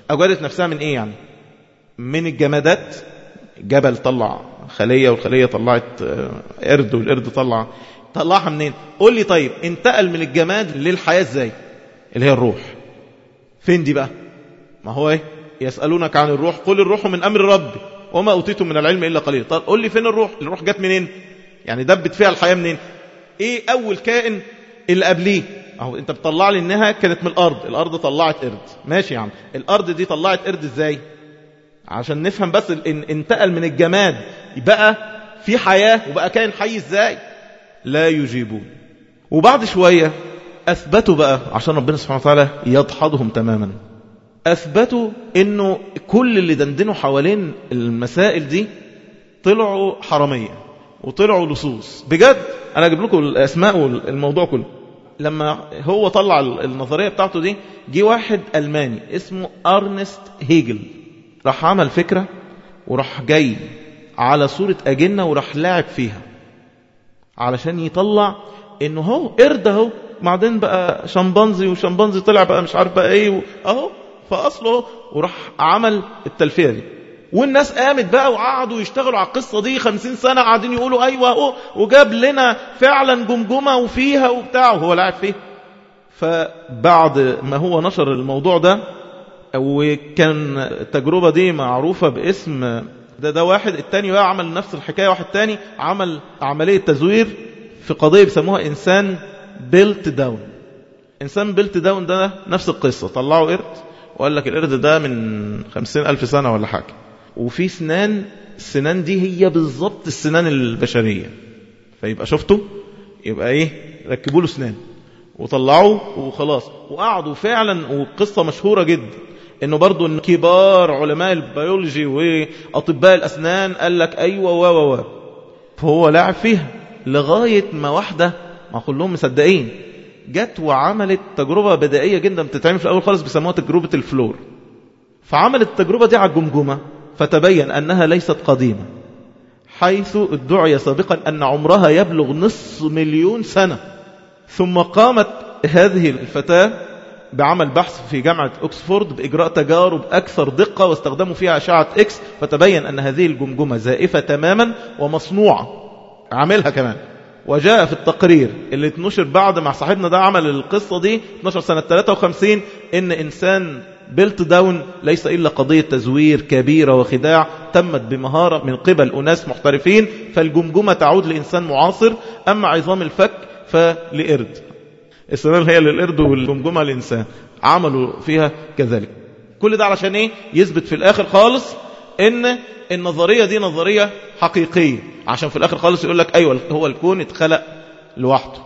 Speaker 1: أوجدت نفسها من إيه يعني؟ من الجمادات. جبل طلع خلية، والخلية طلعت قرد، والقرد طلعها منين؟ قول لي طيب انتقل من الجماد للحياة ازاي؟ اللي هي الروح. فين دي بقى؟ ما هو ايه؟ يسألونك عن الروح قل الروح من أمر ربي وما أوتيتم من العلم إلا قليل. طب قول لي فين الروح؟ الروح جت منين؟ يعني دبت فيها الحياة منين؟ ايه أول كائن اللي قبليه؟ اهو انت بتطلع لي انها كانت من الارض طلعت قرد. ماشي يا عم، الارض دي طلعت قرد ازاي؟ عشان نفهم بس انتقل من الجماد بقى في حياة وبقى كائن حي ازاي؟ لا يجيبون. وبعد شوية اثبتوا بقى، عشان ربنا سبحانه وتعالى يدحضهم تماما، اثبتوا انه كل اللي دندنوا حوالين المسائل دي طلعوا حرامية وطلعوا لصوص بجد. انا اجيب لكم الاسماء والموضوع كله. لما هو طلع النظرية بتاعته دي، جه واحد ألماني اسمه أرنست هيجل، راح عمل فكرة وراح جاي على صورة أجنة وراح لاعب فيها علشان يطلع انه هو قرد اهو، بعدين بقى شمبانزي، وشمبانزي طلع بقى مش عارف بقى ايه اهو فاصله، وراح عمل التلفية دي. والناس قامت بقى وقعدوا يشتغلوا على القصة دي 50 سنة قاعدين يقولوا ايوه اهو، وجاب لنا فعلا جمجمة وفيها وبتاع، وهو لاعب فيه. فبعد ما هو نشر الموضوع ده، وكان التجربة دي معروفة باسم ده واحد، التاني بقى عمل نفس الحكاية، واحد تاني عمل عملية تزوير في قضية بيسموها إنسان بيلت داون. إنسان بيلت داون ده نفس القصة، طلعوا قرد وقال لك القرد ده من 50,000 سنة ولا حاجة، وفي سنان، السنان دي هي بالضبط السنان البشرية. فيبقى شفتوا، يبقى ايه، ركبوا له سنان وطلعوه وخلاص. وقعدوا فعلا، وقصة مشهورة جدا انه برضو إن كبار علماء البيولوجي واطباء الاسنان قال لك ايوه فهو لاعب فيها لغاية ما واحدة، ما كلهم مصدقين، جت وعملت تجربة بدائية جدا بتتعمل في الاول خالص بيسموها تجربة الفلور. فعملت التجربة دي على الجمجمة، فتبين انها ليست قديمة، حيث ادعي سابقا ان عمرها يبلغ 500,000 سنة. ثم قامت هذه الفتاة بعمل بحث في جامعة أكسفورد بإجراء تجارب أكثر دقة، واستخدموا فيها أشعة إكس، فتبين أن هذه الجمجمة زائفة تماما ومصنوعة، عاملها كمان. وجاء في التقرير اللي اتنشر بعد ما صاحبنا ده عمل القصة دي 12 سنة 53 إن إنسان بيلت داون ليس إلا قضية تزوير كبيرة وخداع تمت بمهارة من قبل أناس محترفين، فالجمجمة تعود لإنسان معاصر، أما عظام الفك فلقرد. السنان هي للقرد والجمجمة للإنسان، عملوا فيها كذلك. كل ده علشان إيه؟ يثبت في الآخر خالص إن النظرية دي نظرية حقيقية، عشان في الآخر خالص يقول لك أيوة هو الكون اتخلق لوحده،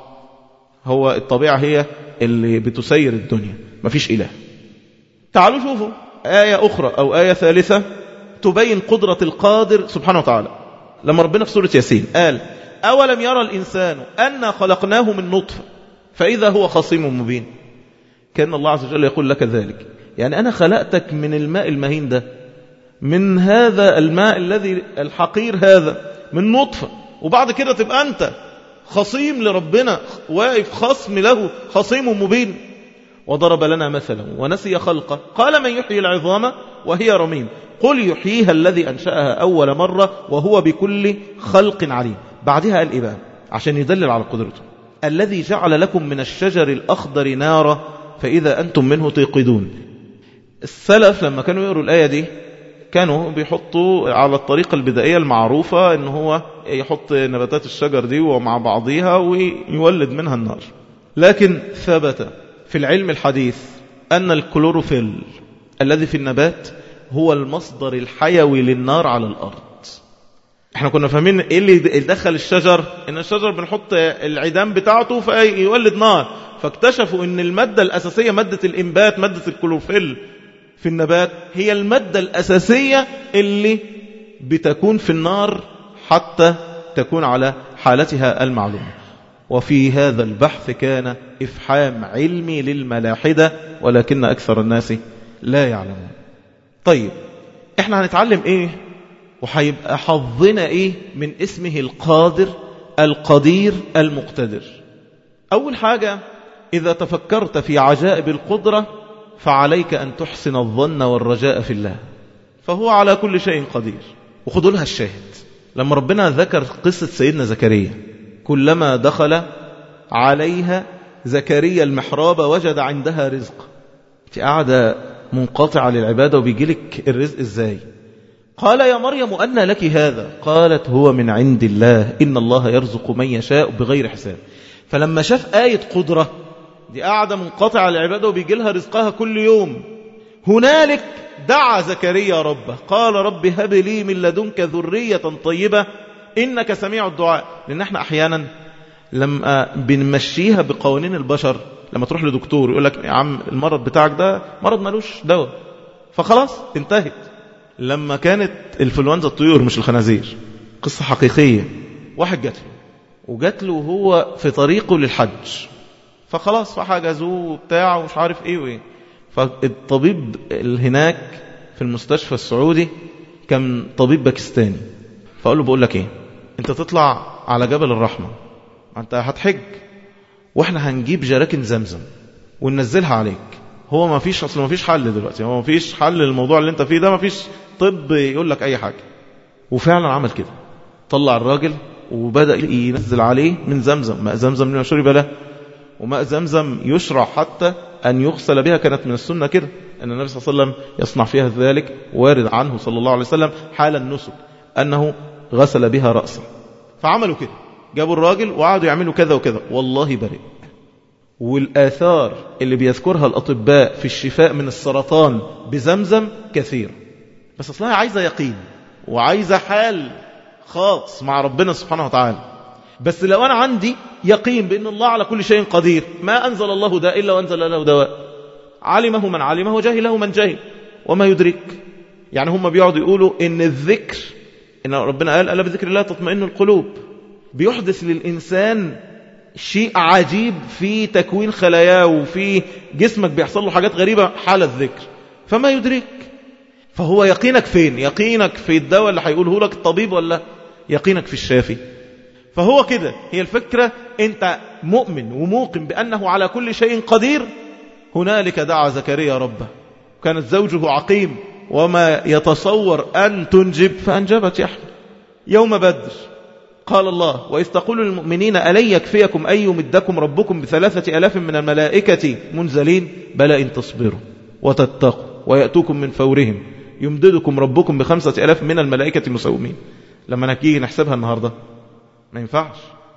Speaker 1: هو الطبيعة هي اللي بتسير الدنيا، مفيش إله. تعالوا شوفوا آية أخرى أو آية ثالثة تبين قدرة القادر سبحانه وتعالى. لما ربنا في سورة ياسين قال أولم يرى الإنسان أنا خلقناه من نطفة فإذا هو خصيم مبين، كأن الله عز وجل يقول لك ذلك، يعني أنا خلقتك من الماء المهين ده، من هذا الماء الذي الحقير هذا، من نطفة، وبعد كده تبقى أنت خصيم لربنا، واقف خصم له، خصيم مبين. وضرب لنا مثلا ونسي خلقه قال من يحيي العظام وهي رميم قل يحييها الذي أنشأها أول مرة وهو بكل خلق عليم. بعدها قال إيه بقى عشان يدلل على قدرته؟ الذي جعل لكم من الشجر الأخضر نارا فإذا أنتم منه توقدون. السلف لما كانوا يقروا الآية دي كانوا بيحطوا على الطريقة البدائية المعروفة إن هو يحط نباتات الشجر دي ومع بعضها ويولد منها النار. لكن ثبت في العلم الحديث أن الكلوروفيل الذي في النبات هو المصدر الحيوي للنار على الأرض. احنا كنا فاهمين ايه اللي يدخل الشجر، ان الشجر بنحط العيدان بتاعته فيولد نار، فاكتشفوا ان المادة الأساسية مادة الإنبات، مادة الكلوروفيل في النبات هي المادة الأساسية اللي بتكون في النار حتى تكون على حالتها المعلومة. وفي هذا البحث كان إفحام علمي للملاحدة، ولكن أكثر الناس لا يعلمون. طيب احنا هنتعلم ايه وهيبقى حظنا ايه من اسمه القادر القدير المقتدر؟ أول حاجة إذا تفكرت في عجائب القدرة فعليك أن تحسن الظن والرجاء في الله، فهو على كل شيء قدير. وخذوا لها الشاهد، لما ربنا ذكر قصة سيدنا زكريا، كلما دخل عليها زكريا المحراب وجد عندها رزق. انت قاعدة منقطعة للعبادة وبيجيلك الرزق ازاي؟ قال يا مريم أنى لك هذا؟ قالت هو من عند الله إن الله يرزق من يشاء بغير حساب. فلما شاف آية قدرة، دي قاعدة منقطعة للعبادة وبيجيلها رزقها كل يوم، هنالك دعا زكريا ربه قال رب هب لي من لدنك ذرية طيبة إنك سميع الدعاء. لأن احنا أحيانا لما بنمشيها بقوانين البشر، لما تروح لدكتور يقول لك يا عم المرض بتاعك ده مرض ملوش دواء، فخلاص انتهت. لما كانت الفلونزا الطيور مش الخنازير، قصة حقيقية، واحد جات له وهو في طريقه للحج، فخلاص فحجزوه بتاع ومش عارف ايه وايه. فالطبيب هناك في المستشفى السعودي كان طبيب باكستاني، فقال له بقول لك ايه، انت تطلع على جبل الرحمة، انت هتحج واحنا هنجيب جراكن زمزم وننزلها عليك. هو ما فيش، اصلا ما فيش حل دلوقتي، هو ما فيش حل للموضوع اللي انت فيه ده، ما فيش طب يقول لك اي حاجة. وفعلا عمل كده، طلع الراجل وبدأ ينزل عليه من زمزم، ماء زمزم لما شرب له، وماء زمزم يشرع حتى أن يغسل بها، كانت من السنة كده أن النبي صلى الله عليه وسلم يصنع فيها ذلك، وارد عنه صلى الله عليه وسلم حال النسك أنه غسل بها رأسه. فعملوا كده، جابوا الراجل وقعدوا يعملوا كذا وكذا، والله بريء. والآثار اللي بيذكرها الأطباء في الشفاء من السرطان بزمزم كثير، بس أصلها عايزة يقين وعايزة حال خاص مع ربنا سبحانه وتعالى. بس لو أنا عندي يقين بأن الله على كل شيء قدير، ما أنزل الله داء إلا وأنزل له دواء، علمه من علمه وجهله من جهل وما يدرك. يعني هم بيقعدوا يقولوا إن الذكر، إن ربنا قال ألا بذكر الله تطمئن القلوب، بيحدث للإنسان شيء عجيب في تكوين خلاياه وفي جسمك بيحصل له حاجات غريبة حال الذكر، فما يدرك. فهو يقينك فين؟ يقينك في الدواء اللي هيقوله لك الطبيب، ولا يقينك في الشافي؟ فهو كده هي الفكرة، انت مؤمن وموقن بأنه على كل شيء قدير. هنالك دعا زكريا ربه، كانت زوجه عقيم وما يتصور أن تنجب، فأنجبت يحيى. يوم بدر قال الله وإذ تقول للمؤمنين ألن يكفيكم أن يمدكم ربكم ب3,000 من الملائكة منزلين بلى إن تصبروا وتتقوا ويأتوكم من فورهم يمددكم ربكم ب5,000 من الملائكة مسومين. لما نكيه نحسبها النهاردة ما ينفعش،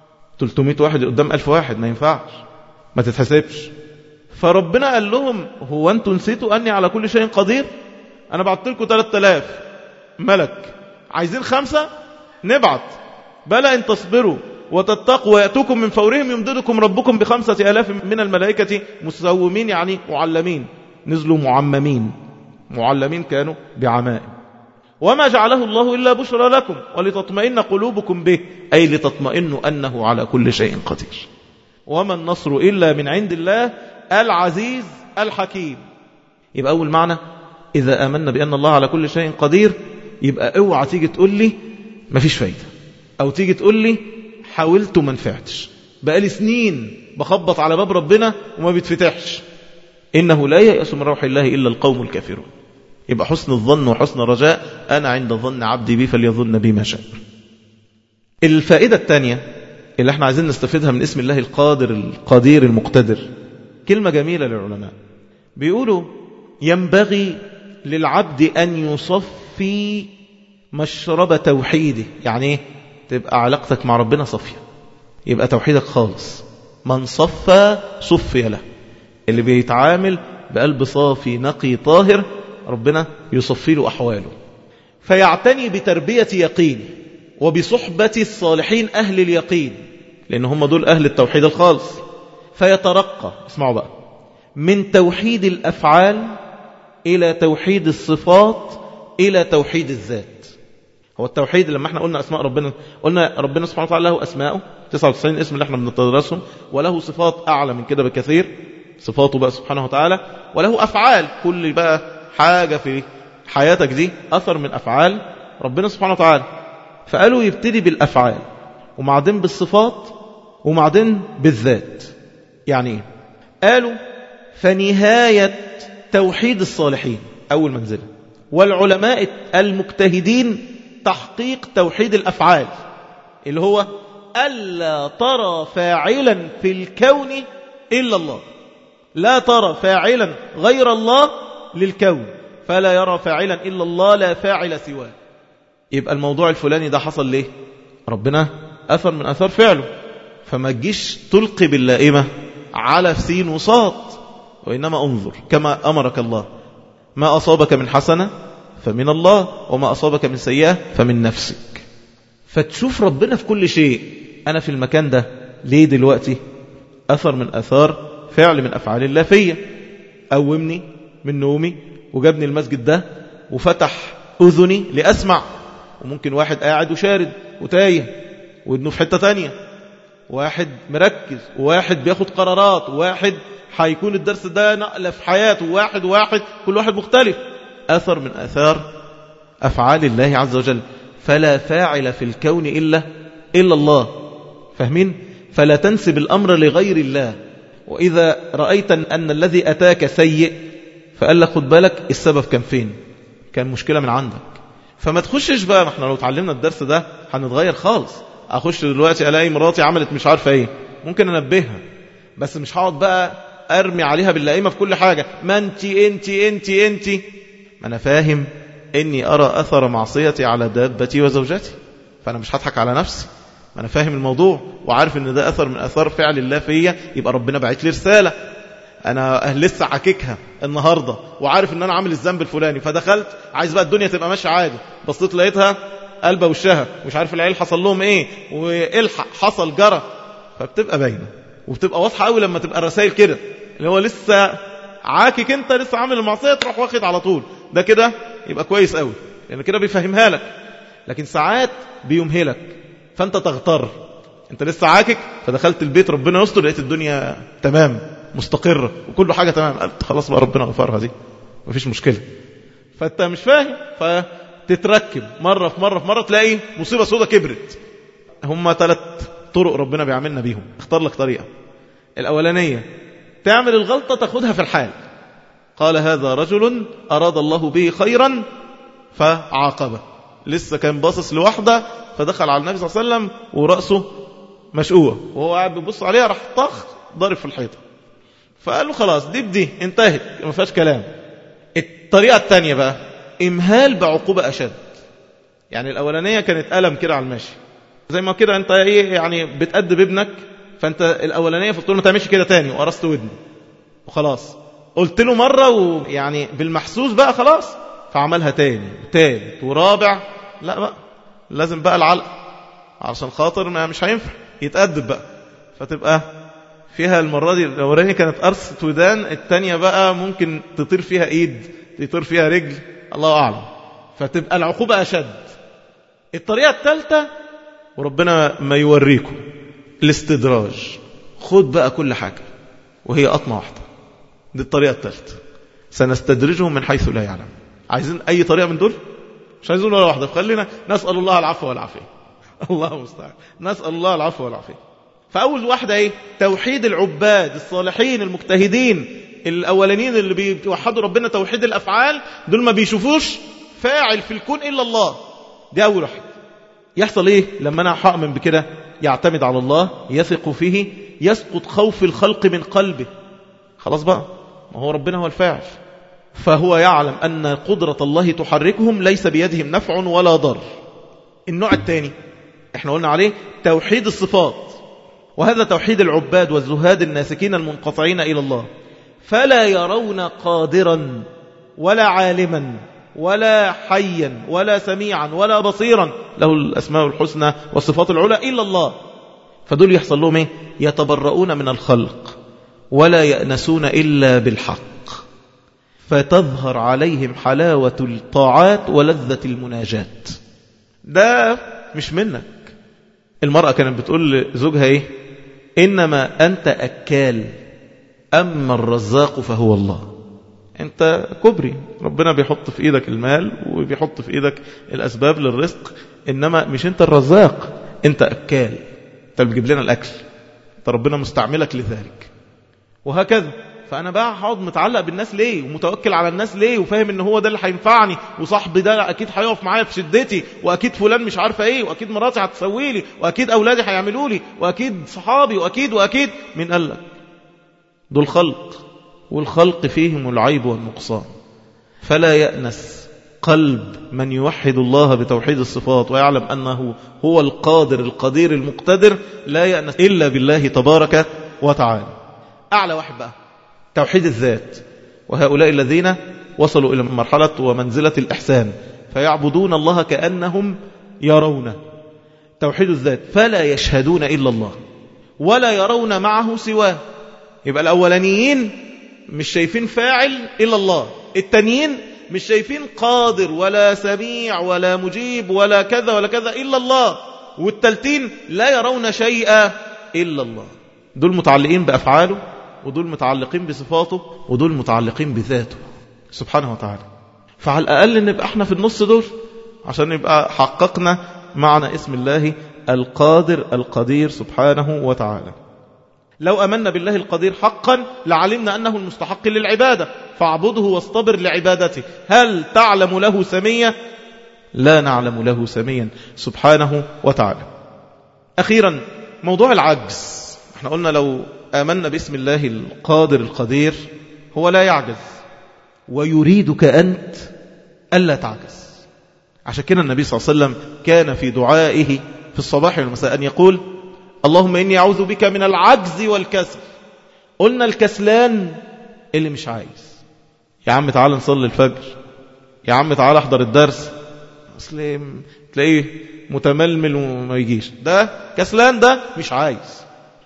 Speaker 1: 300 واحد قدام 1000 واحد ما ينفعش، ما تتحسبش. فربنا قال لهم هو أنتم نسيتوا أني على كل شيء قدير؟ أنا بعت لكم 3000 ملك، عايزين 5 نبعت، بلى إن تصبروا وتتقوا ويأتوكم من فورهم يمددكم ربكم ب5,000 من الملائكة مسومين، يعني معلمين، نزلوا معممين، معلمين كانوا بعمائم. وما جعله الله إلا بشرى لكم ولتطمئن قلوبكم به، أي لتطمئنوا أنه على كل شيء قدير. وما النصر إلا من عند الله العزيز الحكيم. يبقى أول معنى إذا آمنا بأن الله على كل شيء قدير، يبقى اوعى تيجي تقول لي ما فيش فايدة، أو تيجي تقول لي حاولت وما نفعتش، بقالي سنين بخبط على باب ربنا وما بيتفتحش. إنه لا ييأس من روح الله إلا القوم الكافرون. يبقى حسن الظن وحسن الرجاء، أنا عند ظن عبدي بي فليظن بي ما شاء. الفائدة الثانية اللي احنا عايزين نستفيدها من اسم الله القادر القدير المقتدر، كلمة جميلة للعلماء بيقولوا ينبغي للعبد أن يصفي مشرب توحيده. يعني ايه؟ تبقى علاقتك مع ربنا صفية، يبقى توحيدك خالص. من صفى صفي له، اللي بيتعامل بقلب صافي نقي طاهر ربنا يصفي له أحواله. فيعتني بتربية يقين وبصحبة الصالحين أهل اليقين، لأن هم دول أهل التوحيد الخالص. فيترقى، اسمعوا بقى، من توحيد الأفعال إلى توحيد الصفات إلى توحيد الذات. هو التوحيد لما احنا قلنا أسماء ربنا، قلنا ربنا سبحانه وتعالى له أسماءه 99 اسم اللي احنا بنتدرسهم، وله صفات أعلى من كده بكثير، صفاته بقى سبحانه وتعالى، وله أفعال، كل بقى حاجة في حياتك دي أثر من أفعال ربنا سبحانه وتعالى. فقالوا يبتدي بالأفعال وبعدين بالصفات وبعدين بالذات. يعني ايه؟ قالوا فنهاية توحيد الصالحين أول منزلة، والعلماء المجتهدين تحقيق توحيد الأفعال، اللي هو ألا ترى فاعلا في الكون إلا الله، لا ترى فاعلا غير الله للكون، فلا يرى فاعلا إلا الله لا فاعل سواه. يبقى الموضوع الفلاني ده حصل ليه؟ ربنا أثر من أثار فعله، فما تجيش تلقي باللائمة على سين وصاد، وإنما انظر كما أمرك الله، ما أصابك من حسنة فمن الله، وما أصابك من سيئة فمن نفسك. فتشوف ربنا في كل شيء. أنا في المكان ده ليه دلوقتي؟ أثر من أثار فعل من أفعال الله فيا. قومني من نومي وجابني المسجد ده وفتح أذني لأسمع. وممكن واحد قاعد وشارد وتايه وابنه في حتة تانية، واحد مركز، وواحد بياخد قرارات، وواحد هيكون الدرس ده نقلة في حياته، واحد كل واحد مختلف. أثر من أثار أفعال الله عز وجل. فلا فاعل في الكون إلا الله. فاهمين؟ فلا تنسب الأمر لغير الله. وإذا رأيت أن الذي أتاك سيء فقال لك خد بالك السبب كان فين، كان مشكلة من عندك. فما تخشش بقى، احنا لو اتعلمنا الدرس ده هنتغير خالص. أخش دلوقتي ألاقي مراتي عملت مش عارفة ايه، ممكن أنبهها، بس مش هقعد بقى أرمي عليها باللائمة في كل حاجة. ما انت ما أنا فاهم إني أرى أثر معصيتي على دابتي وزوجتي، فأنا مش هضحك على نفسي. ما أنا فاهم الموضوع وعارف إن ده أثر من أثار فعل الله فيا، يبقى ربنا بعت لي رسالة. أنا لسه حكيكها النهاردة وعارف إن أنا عامل الذنب الفلاني، فدخلت عايز بقى الدنيا تبقى ماشية عادي، بصيت لقيتها قلبة وشها، مش عارف العيال حصل لهم إيه، والحق حصل جرى. فبتبقى باينة وبتبقى واضحة قوي لما تبقى الرسائل كده، اللي هو لسه عاكك انت لسه عامل المعصية تروح واخد على طول، ده كده يبقى كويس قوي لأن كده بيفهمها لك. لكن ساعات بيمهلك فانت تغتر، انت لسه عاكك فدخلت البيت ربنا يستر لقيت الدنيا تمام مستقرة وكل حاجة تمام، قلت خلاص بقى ربنا غفرها دي مفيش مشكلة. فانت مش فاهم، فتتركب مرة في مرة تلاقي مصيبة سودة كبرت. هم 3 طرق ربنا بيعملنا بيهم. اختار لك طريقة. الأولانية تعمل الغلطة تاخدها في الحال. قال هذا رجل أراد الله به خيرا فعاقبه. لسه كان باصص لوحده فدخل على النبي صلى الله عليه وسلم ورأسه مشقوة وهو قاعد بيبص عليها، راح طخ ضارب في الحيطة. فقال له خلاص دي انتهت ما فيهاش كلام. الطريقة الثانية بقى إمهال بعقوبة أشد. يعني الأولانية كانت ألم كده على الماشي، زي ما كده انت ايه يعني بتأدب ابنك، فانت الأولانية فقلت له ما تعملش كده تاني وقرصت ودني وخلاص. قلت له مرة ويعني بالمحسوس بقى خلاص، فعملها تاني وتالت ورابع، لا بقى لازم بقى العلق عشان خاطر ما مش هينفع يتأدب بقى. فتبقى فيها المرة دي الأولانية كانت قرصة ودان، التانية بقى ممكن تطير فيها ايد تطير فيها رجل، الله أعلم، فتبقى العقوبة أشد. الطريقة الثالثة وربنا ما يوريكم الاستدراج، خد بقى كل حاجة وهي قطمة واحدة. دي الطريقة الثالثة، سنستدرجهم من حيث لا يعلم. عايزين أي طريقة من دول؟ مش عايزين ولا واحدة، فخلينا نسأل الله العفو والعافية. الله المستعان، نسأل الله العفو والعافية. فأول واحدة ايه؟ توحيد العباد الصالحين المجتهدين الأولانيين اللي بيوحدوا ربنا توحيد الأفعال، دول ما بيشوفوش فاعل في الكون إلا الله. دي أول واحدة. يحصل ايه لما أنا حأمن بكده؟ يعتمد على الله، يثق فيه، يسقط خوف الخلق من قلبه. خلاص بقى، ما هو ربنا هو الفاعل، فهو يعلم أن قدرة الله تحركهم، ليس بيدهم نفع ولا ضر. النوع الثاني احنا قلنا عليه توحيد الصفات، وهذا توحيد العباد والزهاد الناسكين المنقطعين إلى الله، فلا يرون قادرا ولا عالما ولا حيا ولا سميعا ولا بصيرا له الأسماء الحسنى والصفات العلى إلا الله. فدول يحصل لهم ايه؟ يتبرؤون من الخلق ولا يأنسون إلا بالحق، فتظهر عليهم حلاوة الطاعات ولذة المناجات. ده مش منك. المرأة كانت بتقول لزوجها ايه؟ إنما أنت أكال أما الرزاق فهو الله. أنت كبري، ربنا بيحط في إيدك المال وبيحط في إيدك الأسباب للرزق، إنما مش أنت الرزاق، أنت أكال، أنت اللي بتجيب لنا الأكل، أنت ربنا مستعملك لذلك. وهكذا فأنا بقى هقعد متعلق بالناس ليه ومتوكل على الناس ليه وفاهم ان هو ده اللي هينفعني وصاحبي ده أكيد هيقف معايا في شدتي وأكيد فلان مش عارفة ايه وأكيد مراتي هتسوي لي وأكيد أولادي هيعملوا لي وأكيد صحابي وأكيد من قال لك؟ دول خلق، والخلق فيهم العيب والنقصان. فلا يأنس قلب من يوحد الله بتوحيد الصفات ويعلم أنه هو القادر القدير المقتدر، لا يأنس إلا بالله تبارك وتعالى. أعلى واحد بقى توحيد الذات، وهؤلاء الذين وصلوا إلى مرحلة ومنزلة الإحسان فيعبدون الله كأنهم يرونه. توحيد الذات، فلا يشهدون إلا الله ولا يرون معه سواه. يبقى الأولانيين مش شايفين فاعل إلا الله، التانيين مش شايفين قادر ولا سميع ولا مجيب ولا كذا ولا كذا إلا الله، والتالتين لا يرون شيئا إلا الله. دول متعلقين بأفعاله، ودول متعلقين بصفاته، ودول متعلقين بذاته سبحانه وتعالى. فعلى الأقل نبقى احنا في النص دول عشان نبقى حققنا معنى اسم الله القادر القدير سبحانه وتعالى. لو أمنا بالله القدير حقا لعلمنا أنه المستحق للعبادة، فاعبده واصطبر لعبادته. هل تعلم له سمية؟ لا نعلم له سميا سبحانه وتعالى. أخيرا موضوع العجز. احنا قلنا لو آمنا باسم الله القادر القدير هو لا يعجز ويريدك أنت ألا تعجز. عشان كده النبي صلى الله عليه وسلم كان في دعائه في الصباح والمساء أن يقول اللهم إني أعوذ بك من العجز والكسل. قلنا الكسلان اللي مش عايز، يا عم تعال نصلي الفجر، يا عم تعال احضر الدرس، اصل تلاقيه متململ وما يجيش، ده كسلان، ده مش عايز.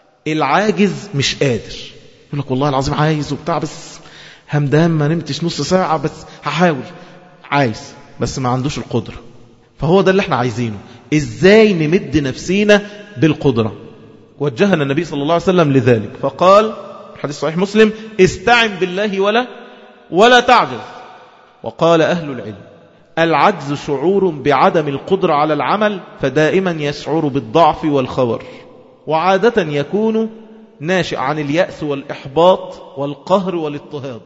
Speaker 1: العاجز مش قادر، يقول لك والله العظيم عايز وبتاع بس همدان ما نمتش نص ساعة بس هحاول، عايز بس ما عندوش القدرة. فهو ده اللي احنا عايزينه، ازاي نمد نفسينا بالقدرة. وجهنا النبي صلى الله عليه وسلم لذلك فقال حديث صحيح مسلم استعن بالله ولا تعجز. وقال أهل العلم العجز شعور بعدم القدرة على العمل، فدائما يشعر بالضعف والخور، وعادة يكون ناشئ عن اليأس والإحباط والقهر والاضطهاد،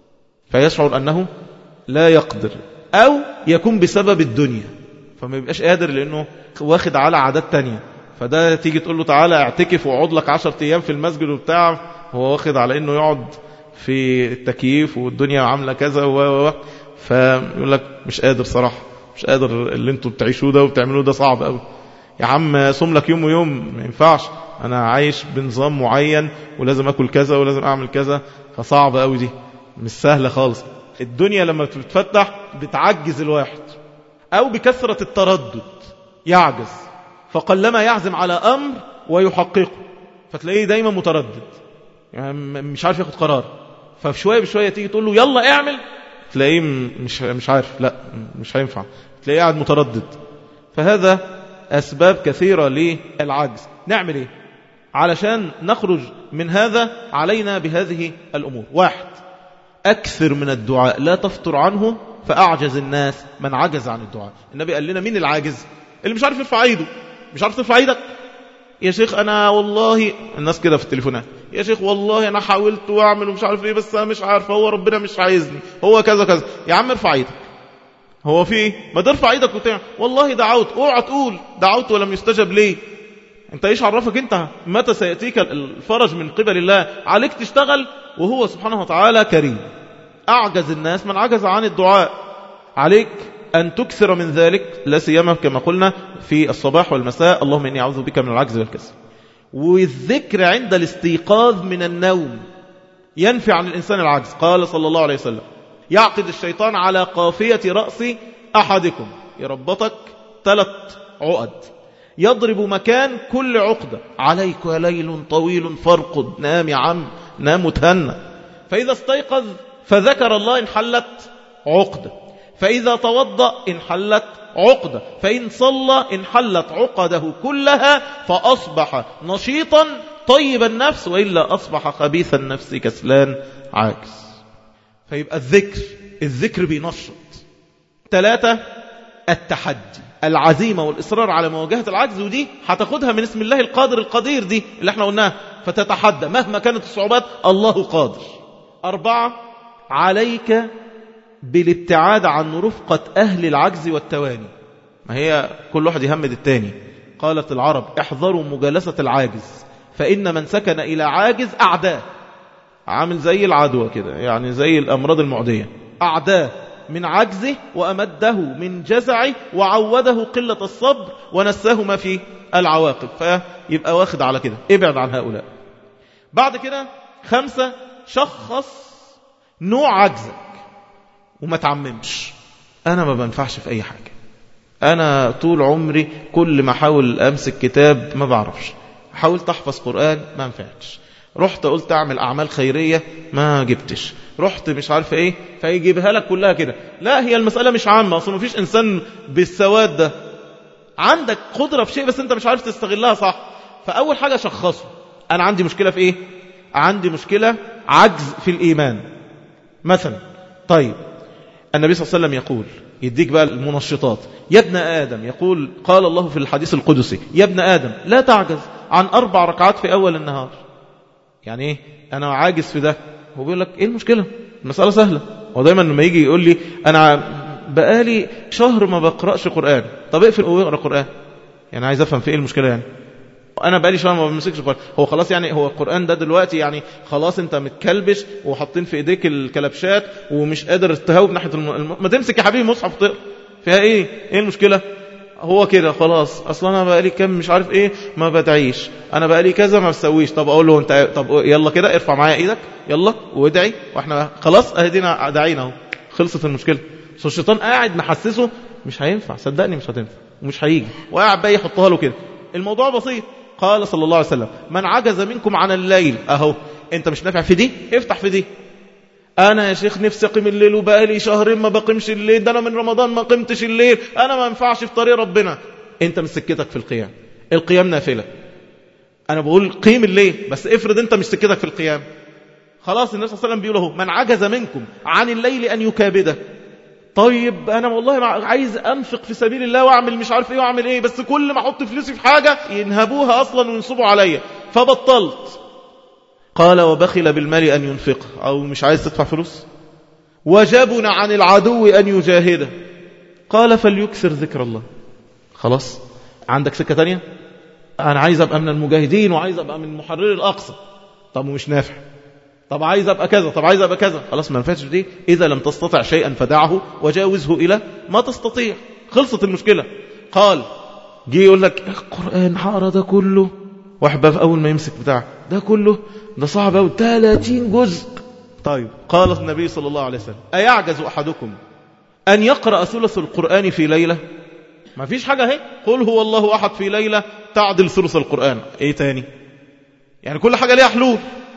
Speaker 1: فيشعر أنه لا يقدر، أو يكون بسبب الدنيا فما يبقاش قادر لأنه واخد على عادات تانية. فده تيجي تقول له تعالى اعتكف وعود لك 10 أيام في المسجد وبتاع، هو واخد على أنه يقعد في التكييف والدنيا عاملة كذا فيقول لك مش قادر صراحة، مش قادر، اللي انتوا بتعيشوه ده وبتعملوه ده صعب قوي. يا عم صوم لك يوم ويوم، ما ينفعش، أنا عايش بنظام معين ولازم أكل كذا ولازم أعمل كذا، فصعب قوي، دي مش سهلة خالص. الدنيا لما بتتفتح بتعجز الواحد، أو بكثرة التردد يعجز، فقلما يعزم على أمر ويحققه، فتلاقيه دايما متردد، يعني مش عارف ياخد قرار. فشوية بشوية تيجي تقول له يلا اعمل، تلاقيه مش عارف، لا مش هينفع، تلاقيه قاعد متردد. فهذا أسباب كثيرة للعجز. نعمل ايه علشان نخرج من هذا؟ علينا بهذه الأمور. 1، أكثر من الدعاء، لا تفتر عنه، فأعجز الناس من عجز عن الدعاء. النبي قال لنا مين العاجز؟ اللي مش عارف يرفع ايده. مش عارف ترفع ايدك؟ يا شيخ أنا والله، الناس كده في التليفونات، يا شيخ والله أنا حاولت وأعمل ومش عارف ايه بس أنا مش عارف، هو ربنا مش عايزني، هو كذا كذا. يا عم ارفع ايدك، هو في ايه؟ ما ترفع ايدك وتعمل والله دعوت، اوعى تقول دعوت ولم يستجب ليه. انت ايش عرفك انت متى سيأتيك الفرج من قبل الله؟ عليك تشتغل، وهو سبحانه وتعالى كريم. أعجز الناس من عجز عن الدعاء، عليك أن تكثر من ذلك، لا سيما كما قلنا في الصباح والمساء اللهم إني أعوذ بك من العجز والكسل. والذكر عند الاستيقاظ من النوم ينفع عن الإنسان العجز. قال صلى الله عليه وسلم يعقد الشيطان على قافية رأس أحدكم، يربطك 3 عقد، يضرب مكان كل عقدة، عليك ليل طويل فارقد، نام يا عم نام وتهنى. فإذا استيقظ فذكر الله انحلت عقدة، فإذا توضأ انحلت عقدة، فإن صلى انحلت عقده كلها، فأصبح نشيطا طيب النفس، وإلا أصبح خبيث النفس كسلان عاجز. فيبقى الذكر بينشط. 3، التحدي، العزيمة والإصرار على مواجهة العجز، ودي هتاخدها من اسم الله القادر القدير دي اللي احنا قلناها، فتتحدى مهما كانت الصعوبات، الله قادر 4 عليك بالابتعاد عن رفقة أهل العجز والتواني. ما هي كل واحد يهمد التاني. قالت العرب احذروا مجالسة العاجز فإن من سكن إلى عاجز أعداه. عامل زي العدوى كده، يعني زي الأمراض المعدية. أعداه من عجزه وأمده من جزعه وعوده قلة الصبر ونساه ما فيه العواقب، فيبقى واخد على كده. ابعد عن هؤلاء. بعد كده 5 شخص نوع عجزك وما تعممش. أنا ما بنفعش في أي حاجة، أنا طول عمري كل ما حاول أمسك كتاب ما بعرفش، حاولت أحفظ قرآن ما نفعتش، رحت قلت أعمل أعمال خيرية ما جبتش، رحت مش عارف إيه، فيجيبها لك كلها كده. لا، هي المسألة مش عامة أصلا، مفيش إنسان بالسواد ده. عندك قدرة في شيء بس أنت مش عارف تستغلها صح. فأول حاجة شخصه. أنا عندي مشكلة في إيه؟ عندي مشكلة عجز في الإيمان مثلا. طيب النبي صلى الله عليه وسلم يقول، يديك بقى المنشطات، يا ابن آدم، يقول قال الله في الحديث القدسي يا ابن آدم لا تعجز عن 4 ركعات في أول النهار. يعني إيه أنا عاجز في ده؟ هو بيقول لك إيه المشكلة؟ المسألة سهلة. ودايما لما يجي يقول لي أنا بقالي شهر ما بقرأش قرآن، طب اقفل واقرأ قرآن. يعني عايز أفهم في إيه المشكلة. يعني أنا بقالي شهر ما بمسكش القرآن، هو خلاص يعني هو القرآن ده دلوقتي يعني خلاص أنت متكلبش وحاطين في إيديك الكلبشات ومش قادر تهاوب ناحية ما تمسك يا حبيبي مصحف تقرأ فيها إيه المشكلة؟ هو كده خلاص. أصلا أنا بقالي كم مش عارف إيه ما بدعيش، أنا بقالي كذا ما بسويش. طب أقول له أنت طب يلا كده ارفع معايا إيدك يلا وادعي، وإحنا خلاص أهدينا دعينا اهو، خلصت المشكلة. بس الشيطان قاعد محسسه مش هينفع، صدقني مش هتنفع ومش هيجي، وقاعد بقى يحطها له كده. الموضوع بسيط. قال صلى الله عليه وسلم من عجز منكم عن الليل، أهو أنت مش نافع في دي، افتح في دي. أنا يا شيخ نفسي أقيم الليل وبقالي شهرين ما بقيمش الليل، ده أنا من رمضان ما قمتش الليل، أنا ما ينفعش في طريق ربنا. أنت مش سكتك في القيام، القيام نافلة. أنا بقول قيم الليل، بس افرض أنت مش سكتك في القيام. خلاص النبي صلى الله عليه وسلم بيقول له من عجز منكم عن الليل أن يكابده. طيب أنا والله عايز أنفق في سبيل الله وأعمل مش عارف إيه وأعمل إيه، بس كل ما أحط فلوسي في حاجة ينهبوها أصلا وينصبوا عليا فبطلت. قال وبخل بالمال أن ينفقه، أو مش عايز تدفع فلوس. وجبن عن العدو أن يجاهده. قال فليكثر ذكر الله. خلاص عندك سكة تانية؟ أنا عايز أبقى من المجاهدين وعايز أبقى من محرر الأقصى. طب ومش نافع. طب عايز أبقى كذا، طب عايز أبقى كذا. خلاص ما نفعتش دي. إذا لم تستطع شيئا فدعه وجاوزه إلى ما تستطيع. خلصت المشكلة. قال جي يقول لك القرآن حارة ده كله، واحد بقى أول ما يمسك بتاعه ده كله ده صعب أوي 30 جزء. طيب قال النبي صلى الله عليه وسلم أيعجز أحدكم أن يقرأ ثلث القرآن في ليلة؟ ما فيش حاجة هي قل هو الله أحد في ليلة تعدل ثلث القرآن. إيه تاني؟ يعني كل حاجة ليها حلول.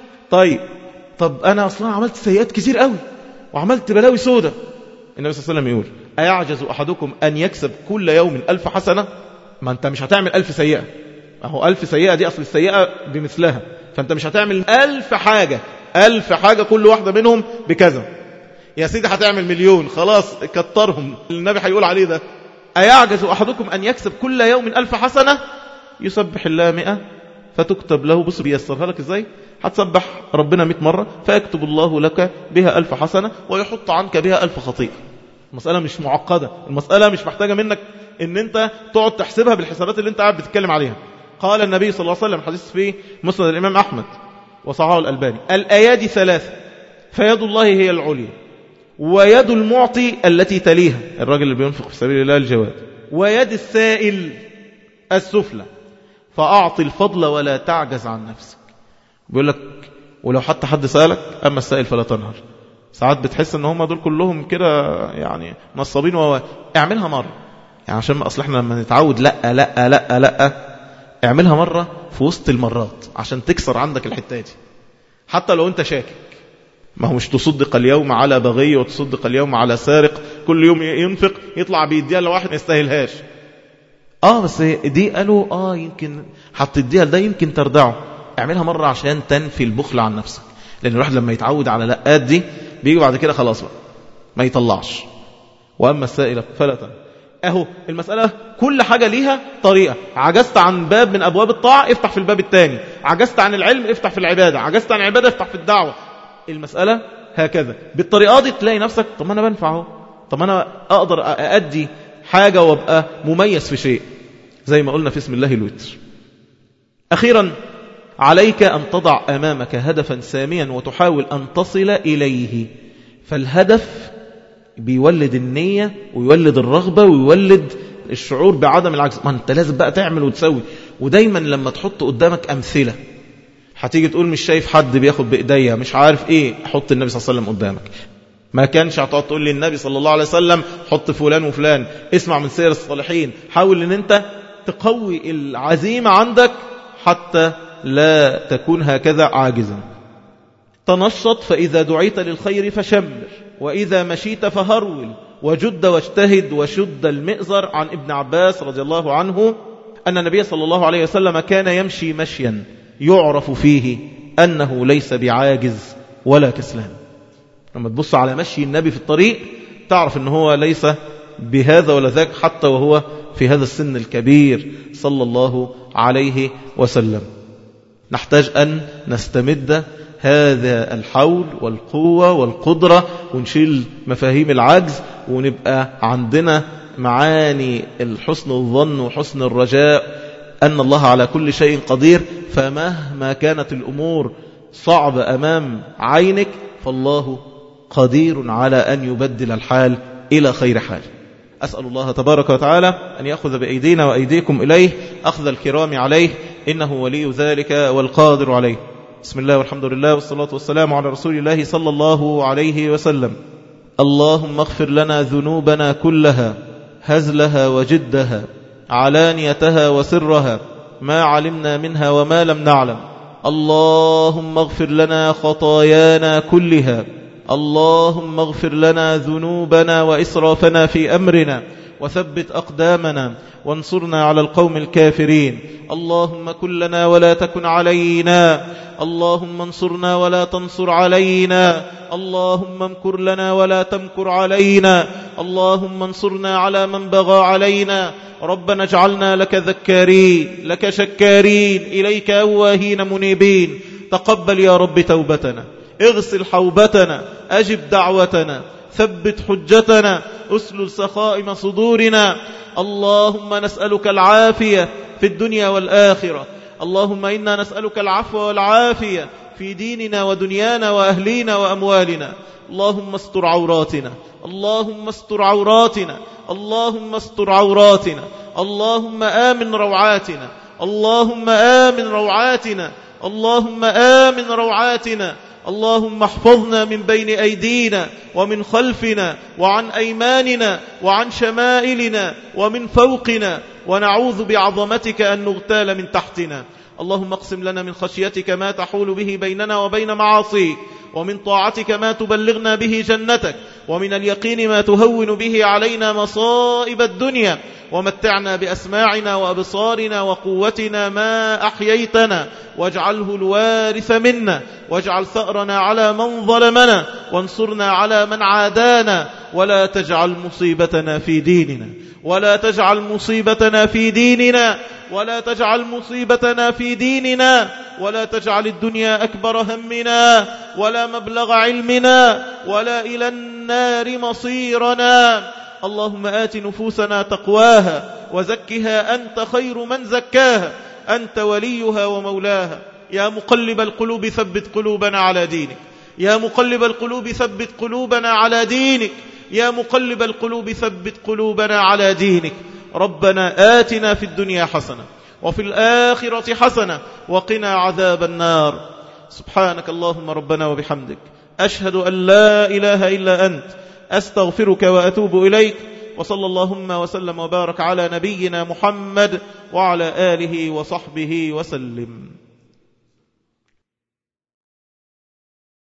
Speaker 1: طب أنا أصلا عملت سيئات كتير قوي وعملت بلاوي سودة. النبي صلى الله عليه وسلم يقول أيعجز أحدكم أن يكسب كل يوم 1000 حسنة؟ ما أنت مش هتعمل 1000 سيئة، أهو 1000 سيئة دي أصل السيئة بمثلها، فأنت مش هتعمل 1000 حاجة، 1000 حاجة كل واحدة منهم بكذا. يا سيدي هتعمل 1,000,000 خلاص كترهم. النبي هيقول عليه ده أيعجز أحدكم أن يكسب كل يوم 1000 حسنة؟ يسبح الله 100 فتكتب له. بص بيسرها لك إزاي؟ هتسبح ربنا 100 مرة فيكتب الله لك بها 1000 حسنة ويحط عنك بها 1000 خطيئة. المسألة مش معقدة، المسألة مش محتاجة منك ان انت تقعد تحسبها بالحسابات اللي انت قاعد بتتكلم عليها. قال النبي صلى الله عليه وسلم حديث في مسند الإمام أحمد وصححه الألباني الأيادي 3، فيد الله هي العليا، ويد المعطي التي تليها الراجل اللي بينفق في سبيل الله الجواد، ويد السائل السفلى، فأعطي الفضل ولا تعجز عن نفسك. بيقول لك ولو حتى حد سألك أما السائل فلا تنهر. ساعات بتحس ان هم دول كلهم كده يعني نصابين اعملها مرة، يعني عشان اصل احنا لما نتعود لا لا لا لا اعملها مرة في وسط المرات عشان تكسر عندك الحتة دي. حتى لو انت شاكك، ما هو مش تصدق اليوم على بغي وتصدق اليوم على سارق، كل يوم ينفق يطلع بيديها لواحد ما يستاهلهاش. بس دي قالوا يمكن هتديها ده يمكن تردعه. اعملها مرة عشان تنفي البخل عن نفسك، لان الواحد لما يتعود على لقات دي بيجي بعد كده خلاص بقى ما يطلعش. واما السائل فلا تنهر. اهو المسألة كل حاجة ليها طريقة. عجزت عن باب من ابواب الطاعة افتح في الباب الثاني، عجزت عن العلم افتح في العبادة، عجزت عن العبادة افتح في الدعوة. المسألة هكذا بالطريقة دي تلاقي نفسك طب أنا بنفعه، طب أنا أقدر أأدي حاجة وابقى مميز في شيء، زي ما قلنا في اسم الله الوتر. أخيرا عليك أن تضع أمامك هدفا ساميا وتحاول أن تصل إليه. فالهدف بيولد النية ويولد الرغبة ويولد الشعور بعدم العجز. ما أنت لازم بقى تعمل وتسوي. ودايما لما تحط قدامك أمثلة هتيجي تقول مش شايف حد بياخد بإيديا مش عارف إيه، حط النبي صلى الله عليه وسلم قدامك. ما كانش هتقعد تقول لي النبي صلى الله عليه وسلم حط فلان وفلان، اسمع من سير الصالحين. حاول ان انت تقوي العزيمة عندك حتى لا تكون هكذا عاجزا. تنشط فإذا دعيت للخير فشمر، وإذا مشيت فهرول، وجد واجتهد وشد المئزر. عن ابن عباس رضي الله عنه أن النبي صلى الله عليه وسلم كان يمشي مشيا يعرف فيه أنه ليس بعاجز ولا كسلان. لما تبص على مشي النبي في الطريق تعرف أنه هو ليس بهذا ولا ذاك حتى وهو في هذا السن الكبير صلى الله عليه وسلم. نحتاج أن نستمد هذا الحول والقوة والقدرة ونشيل مفاهيم العجز، ونبقى عندنا معاني الحسن الظن وحسن الرجاء أن الله على كل شيء قدير. فمهما كانت الأمور صعبة أمام عينك فالله قدير على أن يبدل الحال إلى خير حال. أسأل الله تبارك وتعالى أن يأخذ بأيدينا وأيديكم إليه أخذ الكرام عليه، إنه ولي ذلك والقادر عليه. بسم الله والحمد لله والصلاة والسلام على رسول الله صلى الله عليه وسلم. اللهم اغفر لنا ذنوبنا كلها، هزلها وجدها، علانيتها وسرها، ما علمنا منها وما لم نعلم. اللهم اغفر لنا خطايانا كلها. اللهم اغفر لنا ذنوبنا وإسرافنا في أمرنا، وثبت أقدامنا وانصرنا على القوم الكافرين. اللهم كن لنا ولا تكن علينا. اللهم انصرنا ولا تنصر علينا. اللهم امكر لنا ولا تمكر علينا. اللهم انصرنا على من بغى علينا. ربنا اجعلنا لك ذكارين لك شكارين إليك أواهين منيبين. تقبل يا رب توبتنا، اغسل حوبتنا، أجب دعوتنا، ثبت حجتنا، أسلل سخائم صدورنا. اللهم نسألك العافية في الدنيا والآخرة. اللهم إنا نسألك العفو والعافية في ديننا ودنيانا وأهلينا وأموالنا. اللهم استر عوراتنا، اللهم استر عوراتنا، اللهم استر عوراتنا. اللهم آمن روعاتنا، اللهم آمن روعاتنا، اللهم آمن روعاتنا. اللهم احفظنا من بين أيدينا ومن خلفنا وعن أيماننا وعن شمائلنا ومن فوقنا، ونعوذ بعظمتك أن نغتال من تحتنا. اللهم اقسم لنا من خشيتك ما تحول به بيننا وبين معاصيك، ومن طاعتك ما تبلغنا به جنتك، ومن اليقين ما تهون به علينا مصائب الدنيا. ومتعنا بأسماعنا وأبصارنا وقوتنا ما أحييتنا، واجعله الوارث منا، واجعل ثأرنا على من ظلمنا، وانصرنا على من عادانا. ولا تجعل مصيبتنا في ديننا، ولا تجعل مصيبتنا في ديننا، ولا تجعل مصيبتنا في ديننا، ولا تجعل الدنيا أكبر همنا ولا مبلغ علمنا ولا إلى النار مصيرنا. اللهم آت نفوسنا تقواها وزكها أنت خير من زكاها، أنت وليها ومولاها. يا مقلب القلوب ثبت قلوبنا على دينك، يا مقلب القلوب ثبت قلوبنا على دينك، يا مقلب القلوب ثبت قلوبنا على دينك. ربنا آتنا في الدنيا حسنة وفي الآخرة حسنة وقنا عذاب النار. سبحانك اللهم ربنا وبحمدك، أشهد أن لا إله إلا أنت، أستغفرك وأتوب إليك. وصلى اللهم وسلم وبارك على نبينا محمد وعلى آله وصحبه وسلم.